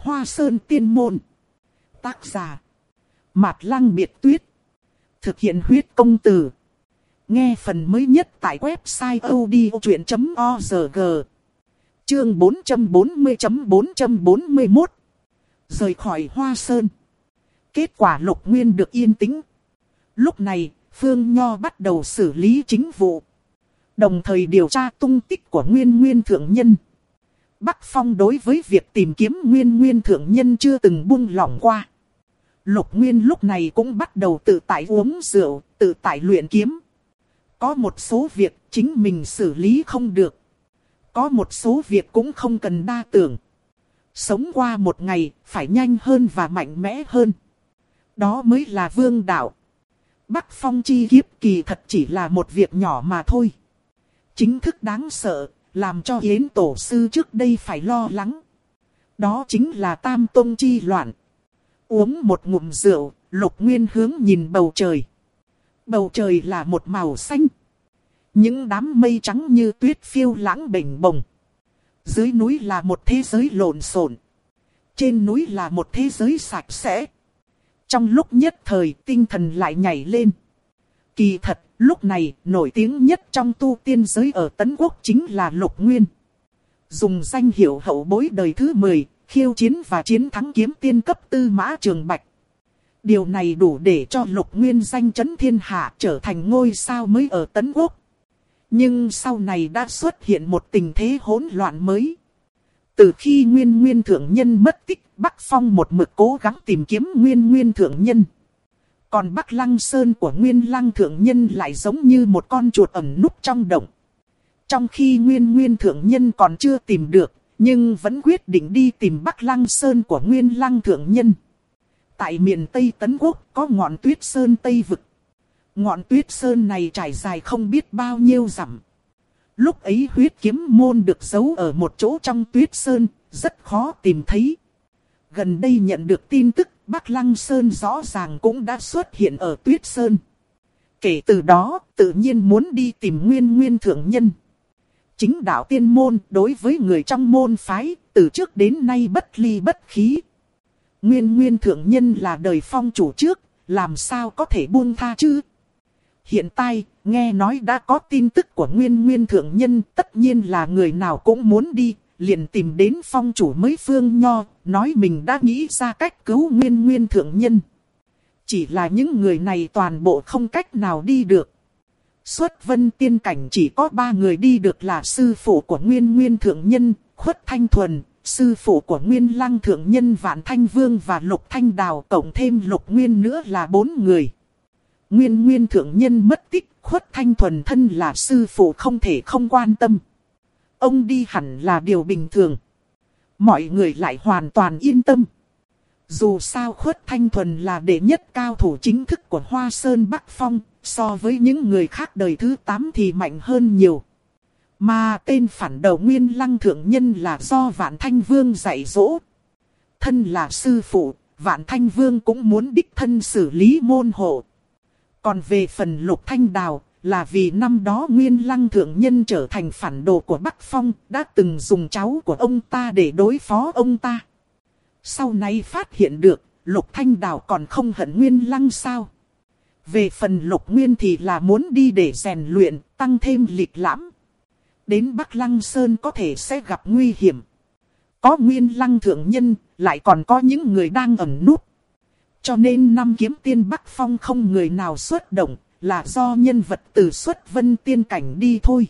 Hoa Sơn Tiên Môn. Tác giả Mạt Lăng Biệt Tuyết. Thực hiện huyết công từ. Nghe phần mới nhất tại website odchuyện.org. Chương 440.441. Rời khỏi Hoa Sơn. Kết quả Lục Nguyên được yên tĩnh. Lúc này, Phương Nho bắt đầu xử lý chính vụ, đồng thời điều tra tung tích của Nguyên Thượng Nhân. Bắc Phong đối với việc tìm kiếm Nguyên Thượng Nhân chưa từng buông lỏng qua. Lục Nguyên lúc này cũng bắt đầu tự tại uống rượu, tự tại luyện kiếm. Có một số việc chính mình xử lý không được. Có một số việc cũng không cần đa tưởng. Sống qua một ngày, phải nhanh hơn và mạnh mẽ hơn. Đó mới là vương đạo. Bắc Phong chi kiếp kỳ thật chỉ là một việc nhỏ mà thôi. Chính thức đáng sợ, làm cho Yến Tổ Sư trước đây phải lo lắng. Đó chính là Tam Tông chi loạn. Uống một ngụm rượu, Lục Nguyên hướng nhìn bầu trời. Bầu trời là một màu xanh. Những đám mây trắng như tuyết phiêu lãng bềnh bồng. Dưới núi là một thế giới lộn xộn. Trên núi là một thế giới sạch sẽ. Trong lúc nhất thời tinh thần lại nhảy lên. Kỳ thật, lúc này nổi tiếng nhất trong tu tiên giới ở Tấn Quốc chính là Lục Nguyên. Dùng danh hiệu hậu bối đời thứ 10, khiêu chiến và chiến thắng kiếm tiên cấp Tư Mã Trường Bạch. Điều này đủ để cho Lục Nguyên danh chấn thiên hạ, trở thành ngôi sao mới ở Tấn Quốc. Nhưng sau này đã xuất hiện một tình thế hỗn loạn mới. Từ khi Nguyên Thượng Nhân mất tích, Bắc Phong một mực cố gắng tìm kiếm Nguyên Thượng Nhân. Còn Bắc Lăng Sơn của Nguyên Lăng Thượng Nhân lại giống như một con chuột ẩn núp trong động. Trong khi Nguyên Thượng Nhân còn chưa tìm được, nhưng vẫn quyết định đi tìm Bắc Lăng Sơn của Nguyên Lăng Thượng Nhân. Tại miền Tây Tấn Quốc có ngọn Tuyết Sơn Tây Vực. Ngọn Tuyết Sơn này trải dài không biết bao nhiêu dặm. Lúc ấy huyết kiếm môn được giấu ở một chỗ trong Tuyết Sơn, rất khó tìm thấy. Gần đây nhận được tin tức, Bắc Lăng Sơn rõ ràng cũng đã xuất hiện ở Tuyết Sơn. Kể từ đó, tự nhiên muốn đi tìm Nguyên Thượng Nhân. Chính đạo tiên môn đối với người trong môn phái, từ trước đến nay bất ly bất khí. Nguyên Thượng Nhân là đời phong chủ trước, làm sao có thể buông tha chứ? Hiện tại, nghe nói đã có tin tức của Nguyên Thượng Nhân, tất nhiên là người nào cũng muốn đi, liền tìm đến phong chủ mới Phương Nho, nói mình đã nghĩ ra cách cứu Nguyên Thượng Nhân. Chỉ là những người này toàn bộ không cách nào đi được. Xuất Vân Tiên Cảnh chỉ có 3 người đi được là sư phụ của Nguyên Thượng Nhân, Khuất Thanh Thuần, sư phụ của Nguyên Lăng Thượng Nhân Vạn Thanh Vương và Lục Thanh Đào, cộng thêm Lục Nguyên nữa là 4 người. Nguyên Thượng Nhân mất tích, Khuất Thanh Thuần thân là sư phụ không thể không quan tâm. Ông đi hẳn là điều bình thường. Mọi người lại hoàn toàn yên tâm. Dù sao Khuất Thanh Thuần là đệ nhất cao thủ chính thức của Hoa Sơn Bắc Phong, so với những người khác đời thứ 8 thì mạnh hơn nhiều. Mà tên phản đầu Nguyên Lăng Thượng Nhân là do Vạn Thanh Vương dạy dỗ. Thân là sư phụ, Vạn Thanh Vương cũng muốn đích thân xử lý môn hộ. Còn về phần Lục Thanh Đào, là vì năm đó Nguyên Lăng Thượng Nhân trở thành phản đồ của Bắc Phong, đã từng dùng cháu của ông ta để đối phó ông ta. Sau này phát hiện được, Lục Thanh Đào còn không hận Nguyên Lăng sao? Về phần Lục Nguyên thì là muốn đi để rèn luyện, tăng thêm lịch lãm. Đến Bắc Lăng Sơn có thể sẽ gặp nguy hiểm. Có Nguyên Lăng Thượng Nhân, lại còn có những người đang ẩn núp. Cho nên năm kiếm tiên Bắc Phong không người nào xuất động, là do nhân vật từ Xuất Vân Tiên Cảnh đi thôi.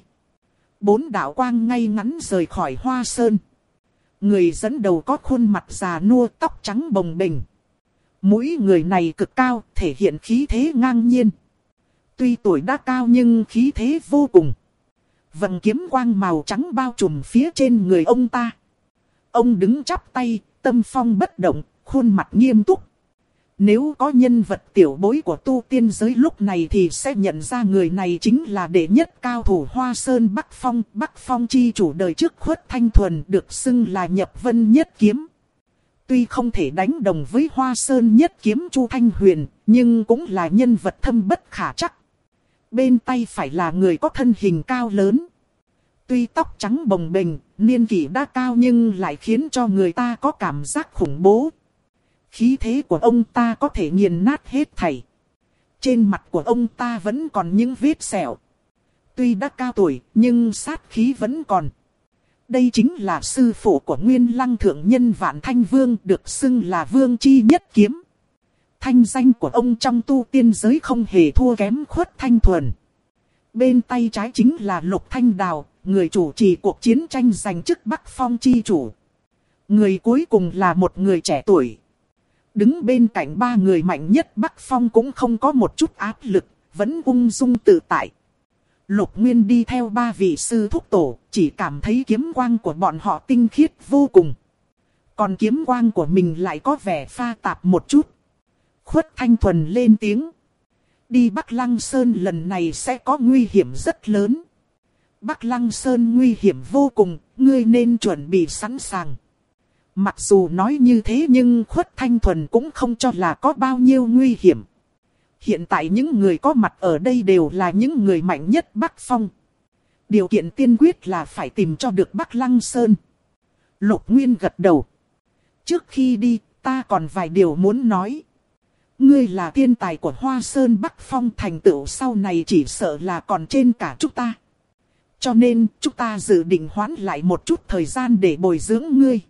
4 đạo quang ngay ngắn rời khỏi Hoa Sơn. Người dẫn đầu có khuôn mặt già nua, tóc trắng bồng bềnh. Mũi người này cực cao, thể hiện khí thế ngang nhiên. Tuy tuổi đã cao nhưng khí thế vô cùng. Vầng kiếm quang màu trắng bao trùm phía trên người ông ta. Ông đứng chắp tay, tâm phong bất động, khuôn mặt nghiêm túc. Nếu có nhân vật tiểu bối của tu tiên giới lúc này thì sẽ nhận ra người này chính là đệ nhất cao thủ Hoa Sơn Bắc Phong chi chủ đời trước Khuất Thanh Thuần, được xưng là Nhập Vân Nhất Kiếm. Tuy không thể đánh đồng với Hoa Sơn Nhất Kiếm Chu Thanh Huyền, nhưng cũng là nhân vật thâm bất khả trắc. Bên tay phải là người có thân hình cao lớn. Tuy tóc trắng bồng bềnh, niên kỷ đã cao nhưng lại khiến cho người ta có cảm giác khủng bố. Khí thế của ông ta có thể nghiền nát hết thảy. Trên mặt của ông ta vẫn còn những vết sẹo. Tuy đã cao tuổi, nhưng sát khí vẫn còn. Đây chính là sư phụ của Nguyên Lăng thượng nhân Vạn Thanh Vương, được xưng là Vương Chi Nhất Kiếm. Thanh danh của ông trong tu tiên giới không hề thua kém Khuất Thanh Thuần. Bên tay trái chính là Lục Thanh Đào, người chủ trì cuộc chiến tranh giành chức Bắc Phong chi chủ. Người cuối cùng là một người trẻ tuổi. Đứng bên cạnh ba người mạnh nhất Bắc Phong cũng không có một chút áp lực, vẫn ung dung tự tại. Lục Nguyên đi theo ba vị sư thúc tổ, chỉ cảm thấy kiếm quang của bọn họ tinh khiết vô cùng. Còn kiếm quang của mình lại có vẻ pha tạp một chút. Khuất Thanh Thuần lên tiếng. Đi Bắc Lăng Sơn lần này sẽ có nguy hiểm rất lớn. Bắc Lăng Sơn nguy hiểm vô cùng, ngươi nên chuẩn bị sẵn sàng. Mặc dù nói như thế nhưng Khuất Thanh Thuần cũng không cho là có bao nhiêu nguy hiểm. Hiện tại những người có mặt ở đây đều là những người mạnh nhất Bắc Phong. Điều kiện tiên quyết là phải tìm cho được Bắc Lăng Sơn. Lục Nguyên gật đầu. Trước khi đi, ta còn vài điều muốn nói. Ngươi là thiên tài của Hoa Sơn Bắc Phong, thành tựu sau này chỉ sợ là còn trên cả chúng ta. Cho nên, chúng ta dự định hoãn lại một chút thời gian để bồi dưỡng ngươi.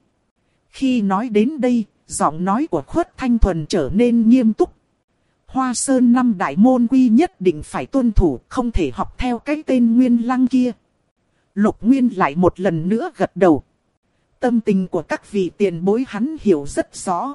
Khi nói đến đây, giọng nói của Khuất Thanh Thuần trở nên nghiêm túc. Hoa Sơn năm đại môn quy nhất định phải tuân thủ, không thể học theo cái tên Nguyên Lăng kia. Lục Nguyên lại một lần nữa gật đầu. Tâm tình của các vị tiền bối hắn hiểu rất rõ.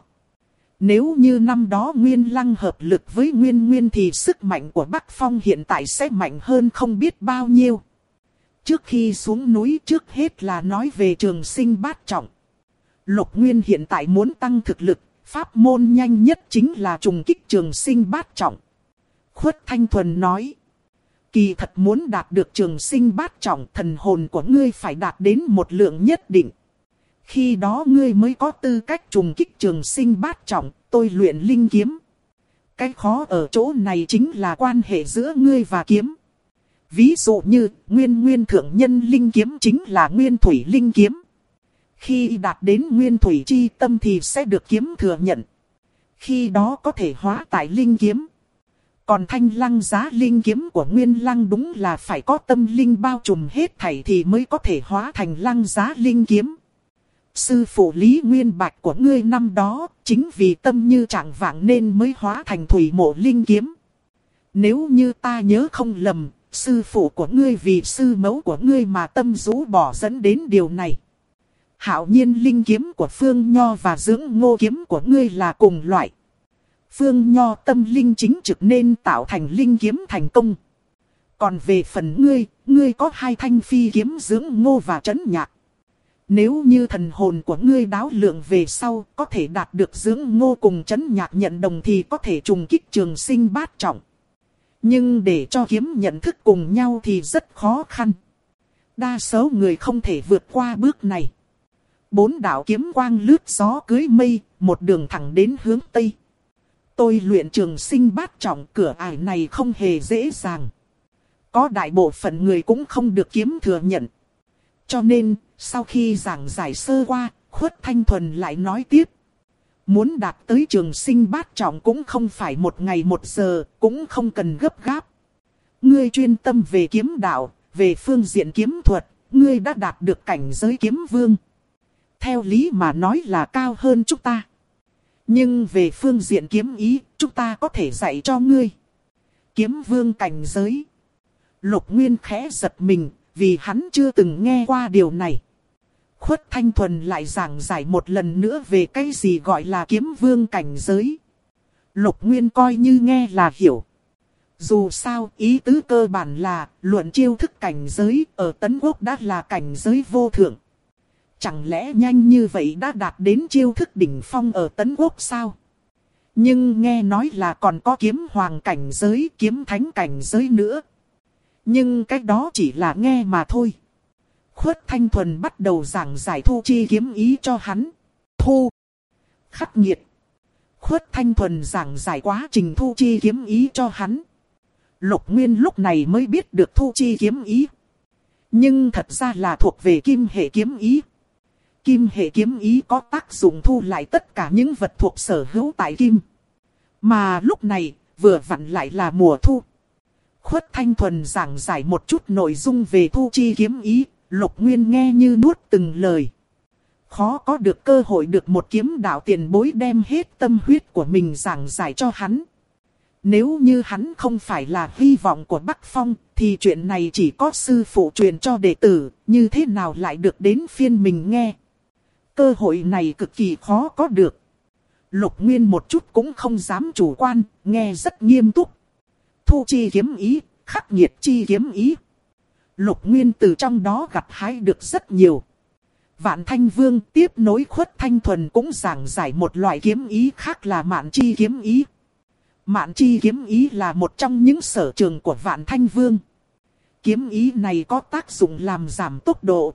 Nếu như năm đó Nguyên Lăng hợp lực với Nguyên Nguyên thì sức mạnh của Bắc Phong hiện tại sẽ mạnh hơn không biết bao nhiêu. Trước khi xuống núi, trước hết là nói về Trường Sinh Bát Trọng. Lục Nguyên hiện tại muốn tăng thực lực, pháp môn nhanh nhất chính là trùng kích Trường Sinh Bát Trọng. Khuất Thanh Thuần nói. Kỳ thật muốn đạt được Trường Sinh Bát Trọng, thần hồn của ngươi phải đạt đến một lượng nhất định. Khi đó ngươi mới có tư cách trùng kích Trường Sinh Bát Trọng, tôi luyện linh kiếm. Cái khó ở chỗ này chính là quan hệ giữa ngươi và kiếm. Ví dụ như, Nguyên thượng nhân linh kiếm chính là Nguyên thủy linh kiếm. Khi đạt đến Nguyên thủy chi tâm thì sẽ được kiếm thừa nhận. Khi đó có thể hóa tại linh kiếm. Còn Thanh Lăng Giá linh kiếm của Nguyên Lăng đúng là phải có tâm linh bao trùm hết thảy thì mới có thể hóa thành Lăng Giá linh kiếm. Sư phụ Lý Nguyên Bạch của ngươi năm đó, chính vì tâm như trạng vạng nên mới hóa thành thủy mộ linh kiếm. Nếu như ta nhớ không lầm, sư phụ của ngươi vì sư mẫu của ngươi mà tâm rũ bỏ dẫn đến điều này. Hạo nhiên linh kiếm của Phương Nho và Dưỡng Ngô kiếm của ngươi là cùng loại. Phương Nho tâm linh chính trực nên tạo thành linh kiếm thành công. Còn về phần ngươi có hai thanh phi kiếm Dưỡng Ngô và Trấn Nhạc. Nếu như thần hồn của ngươi đáo lượng về sau có thể đạt được Dưỡng Ngô cùng Trấn Nhạc nhận đồng thì có thể trùng kích Trường Sinh Bát Trọng. Nhưng để cho kiếm nhận thức cùng nhau thì rất khó khăn. Đa số người không thể vượt qua bước này. 4 đạo kiếm quang lướt gió cưới mây, một đường thẳng đến hướng Tây. Tôi luyện Trường Sinh Bát Trọng, cửa ải này không hề dễ dàng. Có đại bộ phận người cũng không được kiếm thừa nhận. Cho nên, sau khi giảng giải sơ qua, Khuất Thanh Thuần lại nói tiếp. Muốn đạt tới Trường Sinh Bát Trọng cũng không phải một ngày một giờ, cũng không cần gấp gáp. Ngươi chuyên tâm về kiếm đạo, về phương diện kiếm thuật, ngươi đã đạt được cảnh giới kiếm vương. Theo lý mà nói là cao hơn chúng ta. Nhưng về phương diện kiếm ý, chúng ta có thể dạy cho ngươi. Kiếm vương cảnh giới. Lục Nguyên khẽ giật mình, vì hắn chưa từng nghe qua điều này. Khuất Thanh Thuần lại giảng giải một lần nữa về cái gì gọi là kiếm vương cảnh giới. Lục Nguyên coi như nghe là hiểu. Dù sao, ý tứ cơ bản là luận chiêu thức cảnh giới ở Tấn Quốc đã là cảnh giới vô thượng. Chẳng lẽ nhanh như vậy đã đạt đến chiêu thức đỉnh phong ở Tấn Quốc sao? Nhưng nghe nói là còn có kiếm hoàng cảnh giới, kiếm thánh cảnh giới nữa. Nhưng cái đó chỉ là nghe mà thôi. Khuất Thanh Thuần bắt đầu giảng giải thu chi kiếm ý cho hắn. Thu. Khắc nghiệt. Khuất Thanh Thuần giảng giải quá trình thu chi kiếm ý cho hắn. Lục Nguyên lúc này mới biết được thu chi kiếm ý. Nhưng thật ra là thuộc về kim hệ kiếm ý. Kim hệ kiếm ý có tác dụng thu lại tất cả những vật thuộc sở hữu tại kim. Mà lúc này, vừa vặn lại là mùa thu. Khuất Thanh Thuần giảng giải một chút nội dung về thu chi kiếm ý, Lục Nguyên nghe như nuốt từng lời. Khó có được cơ hội được một kiếm đạo tiền bối đem hết tâm huyết của mình giảng giải cho hắn. Nếu như hắn không phải là hy vọng của Bắc Phong, thì chuyện này chỉ có sư phụ truyền cho đệ tử, như thế nào lại được đến phiên mình nghe. Cơ hội này cực kỳ khó có được. Lục Nguyên một chút cũng không dám chủ quan, nghe rất nghiêm túc. Thu chi kiếm ý, khắc nghiệt chi kiếm ý. Lục Nguyên từ trong đó gặt hái được rất nhiều. Vạn Thanh Vương tiếp nối Khuất Thanh Thuần cũng giảng giải một loại kiếm ý khác là mạn chi kiếm ý. Mạn chi kiếm ý là một trong những sở trường của Vạn Thanh Vương. Kiếm ý này có tác dụng làm giảm tốc độ.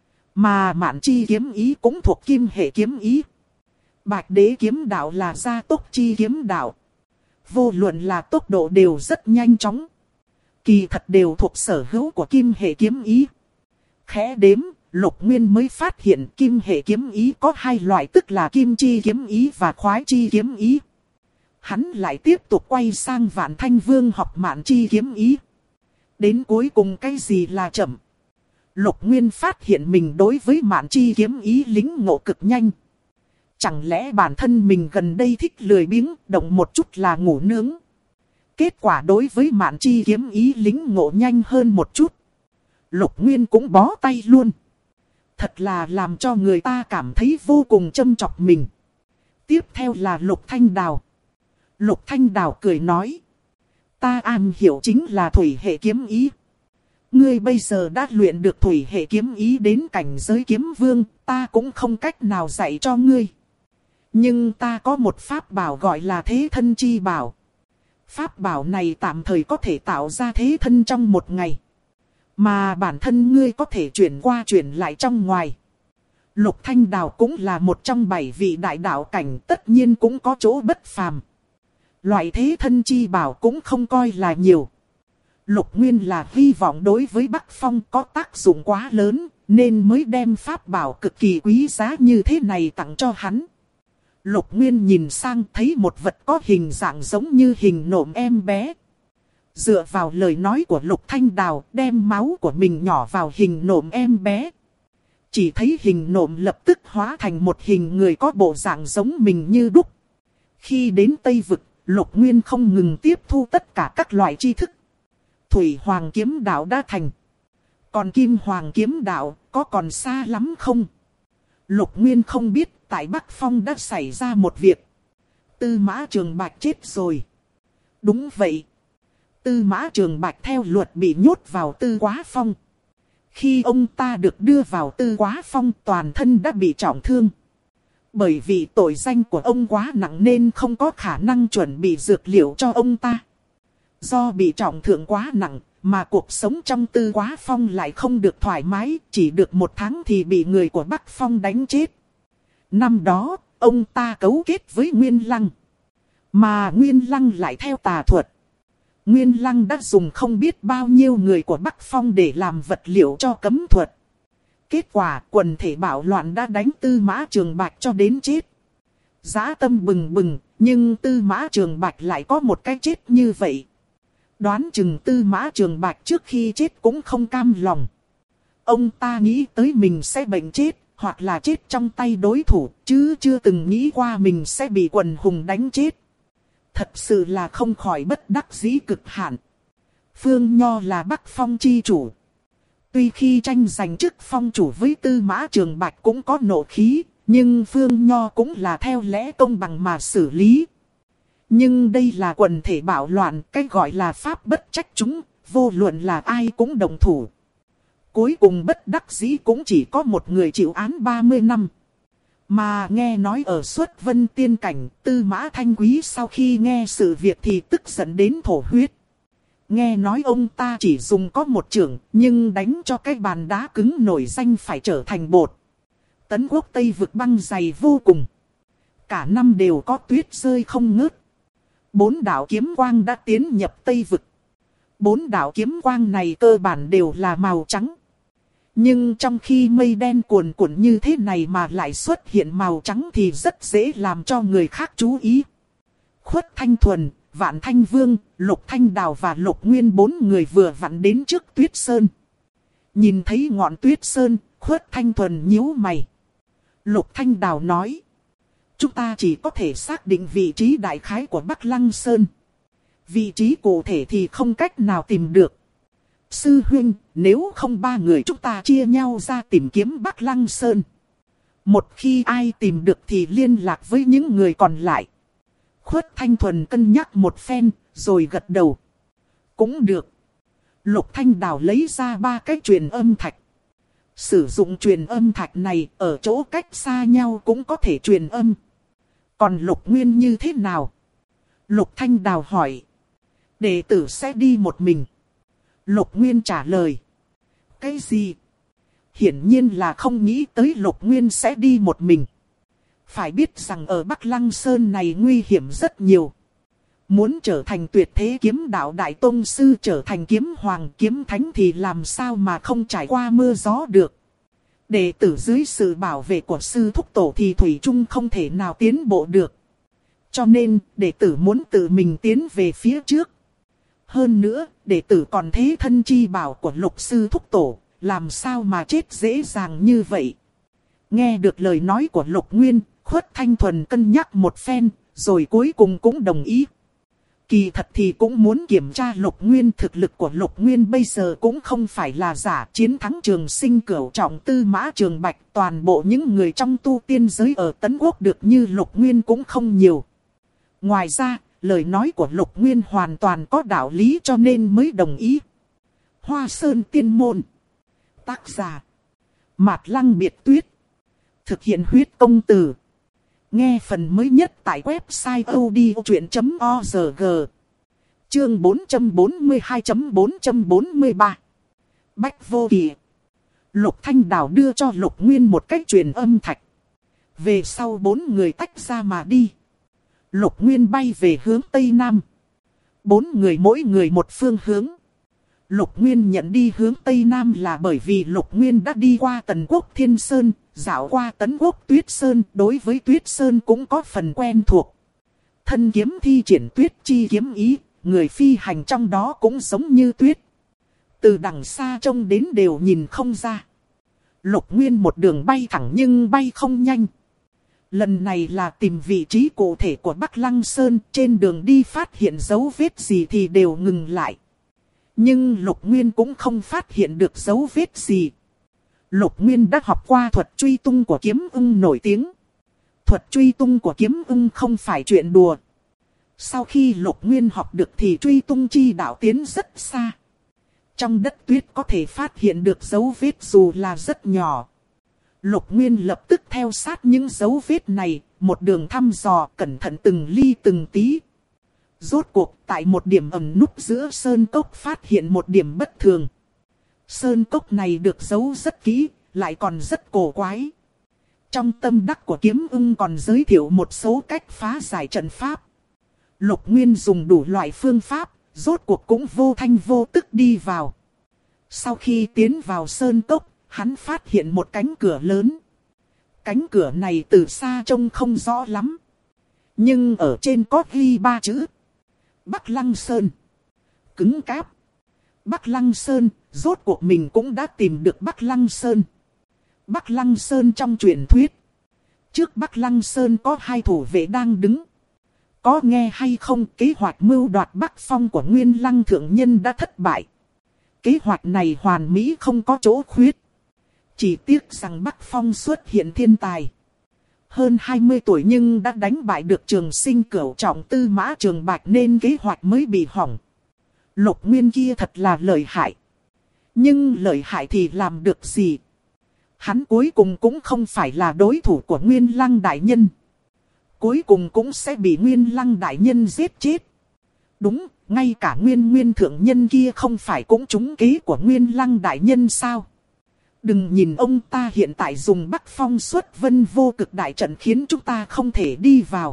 Mà mạn chi kiếm ý cũng thuộc kim hệ kiếm ý. Bạch đế kiếm đạo là gia tốc chi kiếm đạo. Vô luận là tốc độ đều rất nhanh chóng. Kỳ thật đều thuộc sở hữu của kim hệ kiếm ý. Khẽ đếm, Lục Nguyên mới phát hiện kim hệ kiếm ý có hai loại, tức là kim chi kiếm ý và khoái chi kiếm ý. Hắn lại tiếp tục quay sang Vạn Thanh Vương học mạn chi kiếm ý. Đến cuối cùng cái gì là chậm? Lục Nguyên phát hiện mình đối với mạn chi kiếm ý lĩnh ngộ cực nhanh. Chẳng lẽ bản thân mình gần đây thích lười biếng, động một chút là ngủ nướng? Kết quả đối với mạn chi kiếm ý lĩnh ngộ nhanh hơn một chút. Lục Nguyên cũng bó tay luôn. Thật là làm cho người ta cảm thấy vô cùng châm chọc mình. Tiếp theo là Lục Thanh Đào. Lục Thanh Đào cười nói. Ta am hiểu chính là thủy hệ kiếm ý. Ngươi bây giờ đã luyện được thủy hệ kiếm ý đến cảnh giới kiếm vương, ta cũng không cách nào dạy cho ngươi. Nhưng ta có một pháp bảo gọi là thế thân chi bảo. Pháp bảo này tạm thời có thể tạo ra thế thân trong một ngày. Mà bản thân ngươi có thể chuyển qua chuyển lại trong ngoài. Lục Thanh Đào cũng là một trong 7 vị đại đạo cảnh, tất nhiên cũng có chỗ bất phàm. Loại thế thân chi bảo cũng không coi là nhiều. Lục Nguyên là hy vọng đối với Bắc Phong có tác dụng quá lớn, nên mới đem pháp bảo cực kỳ quý giá như thế này tặng cho hắn. Lục Nguyên nhìn sang thấy một vật có hình dạng giống như hình nộm em bé. Dựa vào lời nói của Lục Thanh Đào, đem máu của mình nhỏ vào hình nộm em bé. Chỉ thấy hình nộm lập tức hóa thành một hình người có bộ dạng giống mình như đúc. Khi đến Tây Vực, Lục Nguyên không ngừng tiếp thu tất cả các loại tri thức. Thủy Hoàng kiếm đạo đã thành. Còn Kim Hoàng kiếm đạo có còn xa lắm không? Lục Nguyên không biết tại Bắc Phong đã xảy ra một việc. Tư Mã Trường Bạch chết rồi. Đúng vậy. Tư Mã Trường Bạch theo luật bị nhốt vào Tư Quá Phong. Khi ông ta được đưa vào Tư Quá Phong, toàn thân đã bị trọng thương. Bởi vì tội danh của ông quá nặng nên không có khả năng chuẩn bị dược liệu cho ông ta. Do bị trọng thương quá nặng, mà cuộc sống trong Tư Quá Phong lại không được thoải mái, chỉ được 1 tháng thì bị người của Bắc Phong đánh chết. Năm đó, ông ta cấu kết với Nguyên Lăng. Mà Nguyên Lăng lại theo tà thuật. Nguyên Lăng đã dùng không biết bao nhiêu người của Bắc Phong để làm vật liệu cho cấm thuật. Kết quả quần thể bạo loạn đã đánh Tư Mã Trường Bạch cho đến chết. Dã tâm bừng bừng, nhưng Tư Mã Trường Bạch lại có một cái chết như vậy. Đoán chừng Tư Mã Trường Bạch trước khi chết cũng không cam lòng. Ông ta nghĩ tới mình sẽ bệnh chết, hoặc là chết trong tay đối thủ, chứ chưa từng nghĩ qua mình sẽ bị quần hùng đánh chết. Thật sự là không khỏi bất đắc dĩ cực hạn. Phương Nho là Bắc Phong chi chủ. Tuy khi tranh giành chức phong chủ với Tư Mã Trường Bạch cũng có nộ khí, nhưng Phương Nho cũng là theo lẽ công bằng mà xử lý. Nhưng đây là quần thể bạo loạn, cái gọi là pháp bất trách chúng, vô luận là ai cũng đồng thủ. Cuối cùng bất đắc dĩ cũng chỉ có một người chịu án 30 năm. Mà nghe nói ở Xuất Vân Tiên Cảnh, Tư Mã Thanh Quý sau khi nghe sự việc thì tức giận đến thổ huyết. Nghe nói ông ta chỉ dùng có một chưởng, nhưng đánh cho cái bàn đá cứng nổi danh phải trở thành bột. Tấn Quốc Tây Vực băng dày vô cùng. Cả năm đều có tuyết rơi không ngớt. 4 đạo kiếm quang đã tiến nhập Tây Vực. 4 đạo kiếm quang này cơ bản đều là màu trắng. Nhưng trong khi mây đen cuồn cuộn như thế này mà lại xuất hiện màu trắng thì rất dễ làm cho người khác chú ý. Khuất Thanh Thuần, Vạn Thanh Vương, Lục Thanh Đào và Lục Nguyên 4 người vừa vặn đến trước Tuyết Sơn. Nhìn thấy ngọn Tuyết Sơn, Khuất Thanh Thuần nhíu mày. Lục Thanh Đào nói. Chúng ta chỉ có thể xác định vị trí đại khái của Bắc Lăng Sơn. Vị trí cụ thể thì không cách nào tìm được. Sư huynh, nếu không 3 người chúng ta chia nhau ra tìm kiếm Bắc Lăng Sơn. Một khi ai tìm được thì liên lạc với những người còn lại. Khuất Thanh Thuần cân nhắc một phen, rồi gật đầu. Cũng được. Lục Thanh Đào lấy ra 3 cái truyền âm thạch. Sử dụng truyền âm thạch này ở chỗ cách xa nhau cũng có thể truyền âm. Còn Lục Nguyên như thế nào? Lục Thanh Đào hỏi. Đệ tử sẽ đi một mình. Lục Nguyên trả lời. Cái gì? Hiển nhiên là không nghĩ tới Lục Nguyên sẽ đi một mình. Phải biết rằng ở Bắc Lăng Sơn này nguy hiểm rất nhiều. Muốn trở thành tuyệt thế kiếm đạo đại tông sư, trở thành kiếm hoàng kiếm thánh thì làm sao mà không trải qua mưa gió được. Đệ tử dưới sự bảo vệ của sư thúc tổ thì thủy chung không thể nào tiến bộ được. Cho nên đệ tử muốn tự mình tiến về phía trước. Hơn nữa, đệ tử còn thế thân chi bảo của Lục sư thúc tổ, làm sao mà chết dễ dàng như vậy. Nghe được lời nói của Lục Nguyên, Khuất Thanh Thuần cân nhắc một phen, rồi cuối cùng cũng đồng ý. Kỳ thật thì cũng muốn kiểm tra Lục Nguyên, thực lực của Lục Nguyên bây giờ cũng không phải là giả, chiến thắng Trường Sinh Cửu Trọng, Tư Mã Trường Bạch, toàn bộ những người trong tu tiên giới ở Tấn Quốc được như Lục Nguyên cũng không nhiều. Ngoài ra, lời nói của Lục Nguyên hoàn toàn có đạo lý cho nên mới đồng ý. Hoa Sơn Tiên Môn. Tác giả Mạt Lăng Biệt Tuyết. Thực hiện huyết công từ. Nghe phần mới nhất tại website odchuyện.org. Chương 442.443 Bách Vô Kỳ. Lục Thanh Đào đưa cho Lục Nguyên một cách truyền âm thạch. Về sau 4 người tách ra mà đi. Lục Nguyên bay về hướng Tây Nam. 4 người mỗi người một phương hướng. Lục Nguyên nhận đi hướng Tây Nam là bởi vì Lục Nguyên đã đi qua Tần Quốc Thiên Sơn, dạo qua Tấn Quốc Tuyết Sơn, đối với Tuyết Sơn cũng có phần quen thuộc. Thân kiếm thi triển tuyết chi kiếm ý, người phi hành trong đó cũng giống như tuyết. Từ đằng xa trông đến đều nhìn không ra. Lục Nguyên một đường bay thẳng nhưng bay không nhanh. Lần này là tìm vị trí cụ thể của Bắc Lăng Sơn, trên đường đi phát hiện dấu vết gì thì đều ngừng lại. Nhưng Lục Nguyên cũng không phát hiện được dấu vết gì. Lục Nguyên đã học qua thuật truy tung của kiếm ưng nổi tiếng. Thuật truy tung của kiếm ưng không phải chuyện đùa. Sau khi Lục Nguyên học được thì truy tung chi đạo tiến rất xa. Trong đất tuyết có thể phát hiện được dấu vết dù là rất nhỏ. Lục Nguyên lập tức theo sát những dấu vết này, một đường thăm dò cẩn thận từng ly từng tí. Rốt cuộc tại một điểm ẩn núp giữa sơn cốc phát hiện một điểm bất thường. Sơn cốc này được giấu rất kỹ, lại còn rất cổ quái. Trong tâm đắc của kiếm ưng còn giới thiệu một số cách phá giải trận pháp. Lục Nguyên dùng đủ loại phương pháp, rốt cuộc cũng vô thanh vô tức đi vào. Sau khi tiến vào sơn cốc, hắn phát hiện một cánh cửa lớn. Cánh cửa này từ xa trông không rõ lắm. Nhưng ở trên có ghi 3 chữ. Bắc Lăng Sơn. Cứng cáp. Bắc Lăng Sơn, rốt cuộc mình cũng đã tìm được Bắc Lăng Sơn. Bắc Lăng Sơn trong truyền thuyết. Trước Bắc Lăng Sơn có 2 thủ vệ đang đứng. Có nghe hay không, kế hoạch mưu đoạt Bắc Phong của Nguyên Lăng Thượng Nhân đã thất bại. Kế hoạch này hoàn mỹ không có chỗ khuyết. Chỉ tiếc rằng Bắc Phong xuất hiện thiên tài. Hơn 20 tuổi nhưng đã đánh bại được Trường Sinh Cửu Trọng, Tư Mã Trường Bạch nên kế hoạch mới bị hỏng. Lục Nguyên kia thật là lợi hại. Nhưng lợi hại thì làm được gì? Hắn cuối cùng cũng không phải là đối thủ của Nguyên Lăng Đại Nhân. Cuối cùng cũng sẽ bị Nguyên Lăng Đại Nhân giết chết. Đúng, ngay cả Nguyên Thượng Nhân kia không phải cũng trúng kế của Nguyên Lăng Đại Nhân sao? Đừng nhìn ông ta hiện tại dùng Bắc Phong Xuất Vân Vô Cực Đại Trận khiến chúng ta không thể đi vào.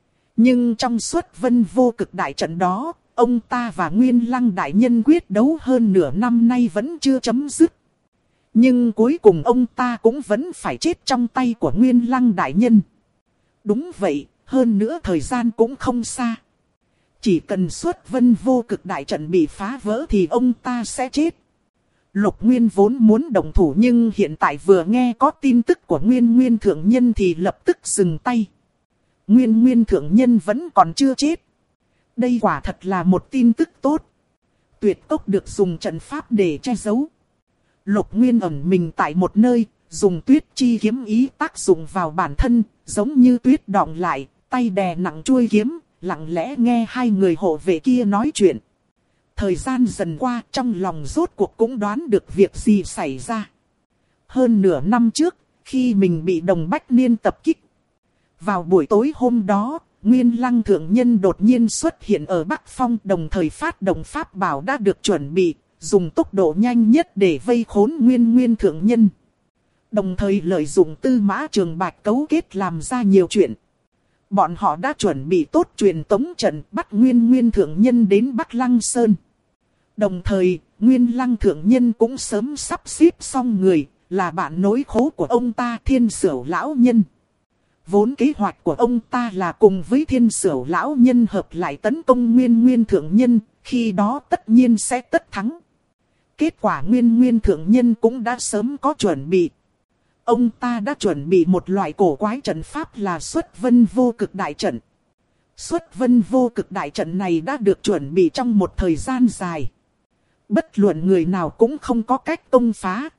Nhưng trong Xuất Vân Vô Cực Đại Trận đó, ông ta và Nguyên Lăng Đại Nhân quyết đấu hơn nửa năm nay vẫn chưa chấm dứt. Nhưng cuối cùng ông ta cũng vẫn phải chết trong tay của Nguyên Lăng đại nhân. Đúng vậy, hơn nữa thời gian cũng không xa. Chỉ cần xuất Vân Vô Cực đại trận bị phá vỡ thì ông ta sẽ chết. Lục Nguyên vốn muốn động thủ nhưng hiện tại vừa nghe có tin tức của Nguyên Nguyên Thượng Nhân thì lập tức dừng tay. Nguyên Nguyên Thượng Nhân vẫn còn chưa chết. Đây quả thật là một tin tức tốt. Tuyệt cốc được dùng trận pháp để che giấu. Lục Nguyên ẩn mình tại một nơi, dùng tuyết chi kiếm ý tác dụng vào bản thân, giống như tuyết đọng lại, tay đè nặng chuôi kiếm, lặng lẽ nghe hai người hộ vệ kia nói chuyện. Thời gian dần qua, trong lòng rốt cuộc cũng đoán được việc gì xảy ra. Hơn nửa năm trước, khi mình bị Đồng Bách Niên tập kích. Vào buổi tối hôm đó, Nguyên Lăng Thượng Nhân đột nhiên xuất hiện ở Bắc Phong, đồng thời phát động pháp bảo đã được chuẩn bị, dùng tốc độ nhanh nhất để vây khốn Nguyên Nguyên Thượng Nhân. Đồng thời lợi dụng Tư Mã Trường Bạch cấu kết làm ra nhiều chuyện. Bọn họ đã chuẩn bị tốt truyền tống trận bắt Nguyên Nguyên Thượng Nhân đến Bắc Lăng Sơn. Đồng thời, Nguyên Lăng Thượng Nhân cũng sớm sắp xếp xong người, là bạn nối khố của ông ta Thiên Sửu Lão Nhân. Vốn kế hoạch của ông ta là cùng với Thiên Sửu Lão Nhân hợp lại tấn công Nguyên Nguyên Thượng Nhân, khi đó tất nhiên sẽ tất thắng. Kết quả Nguyên Nguyên Thượng Nhân cũng đã sớm có chuẩn bị. Ông ta đã chuẩn bị một loại cổ quái trận pháp là Xuất Vân Vô Cực đại trận. Xuất Vân Vô Cực đại trận này đã được chuẩn bị trong một thời gian dài. Bất luận người nào cũng không có cách công phá.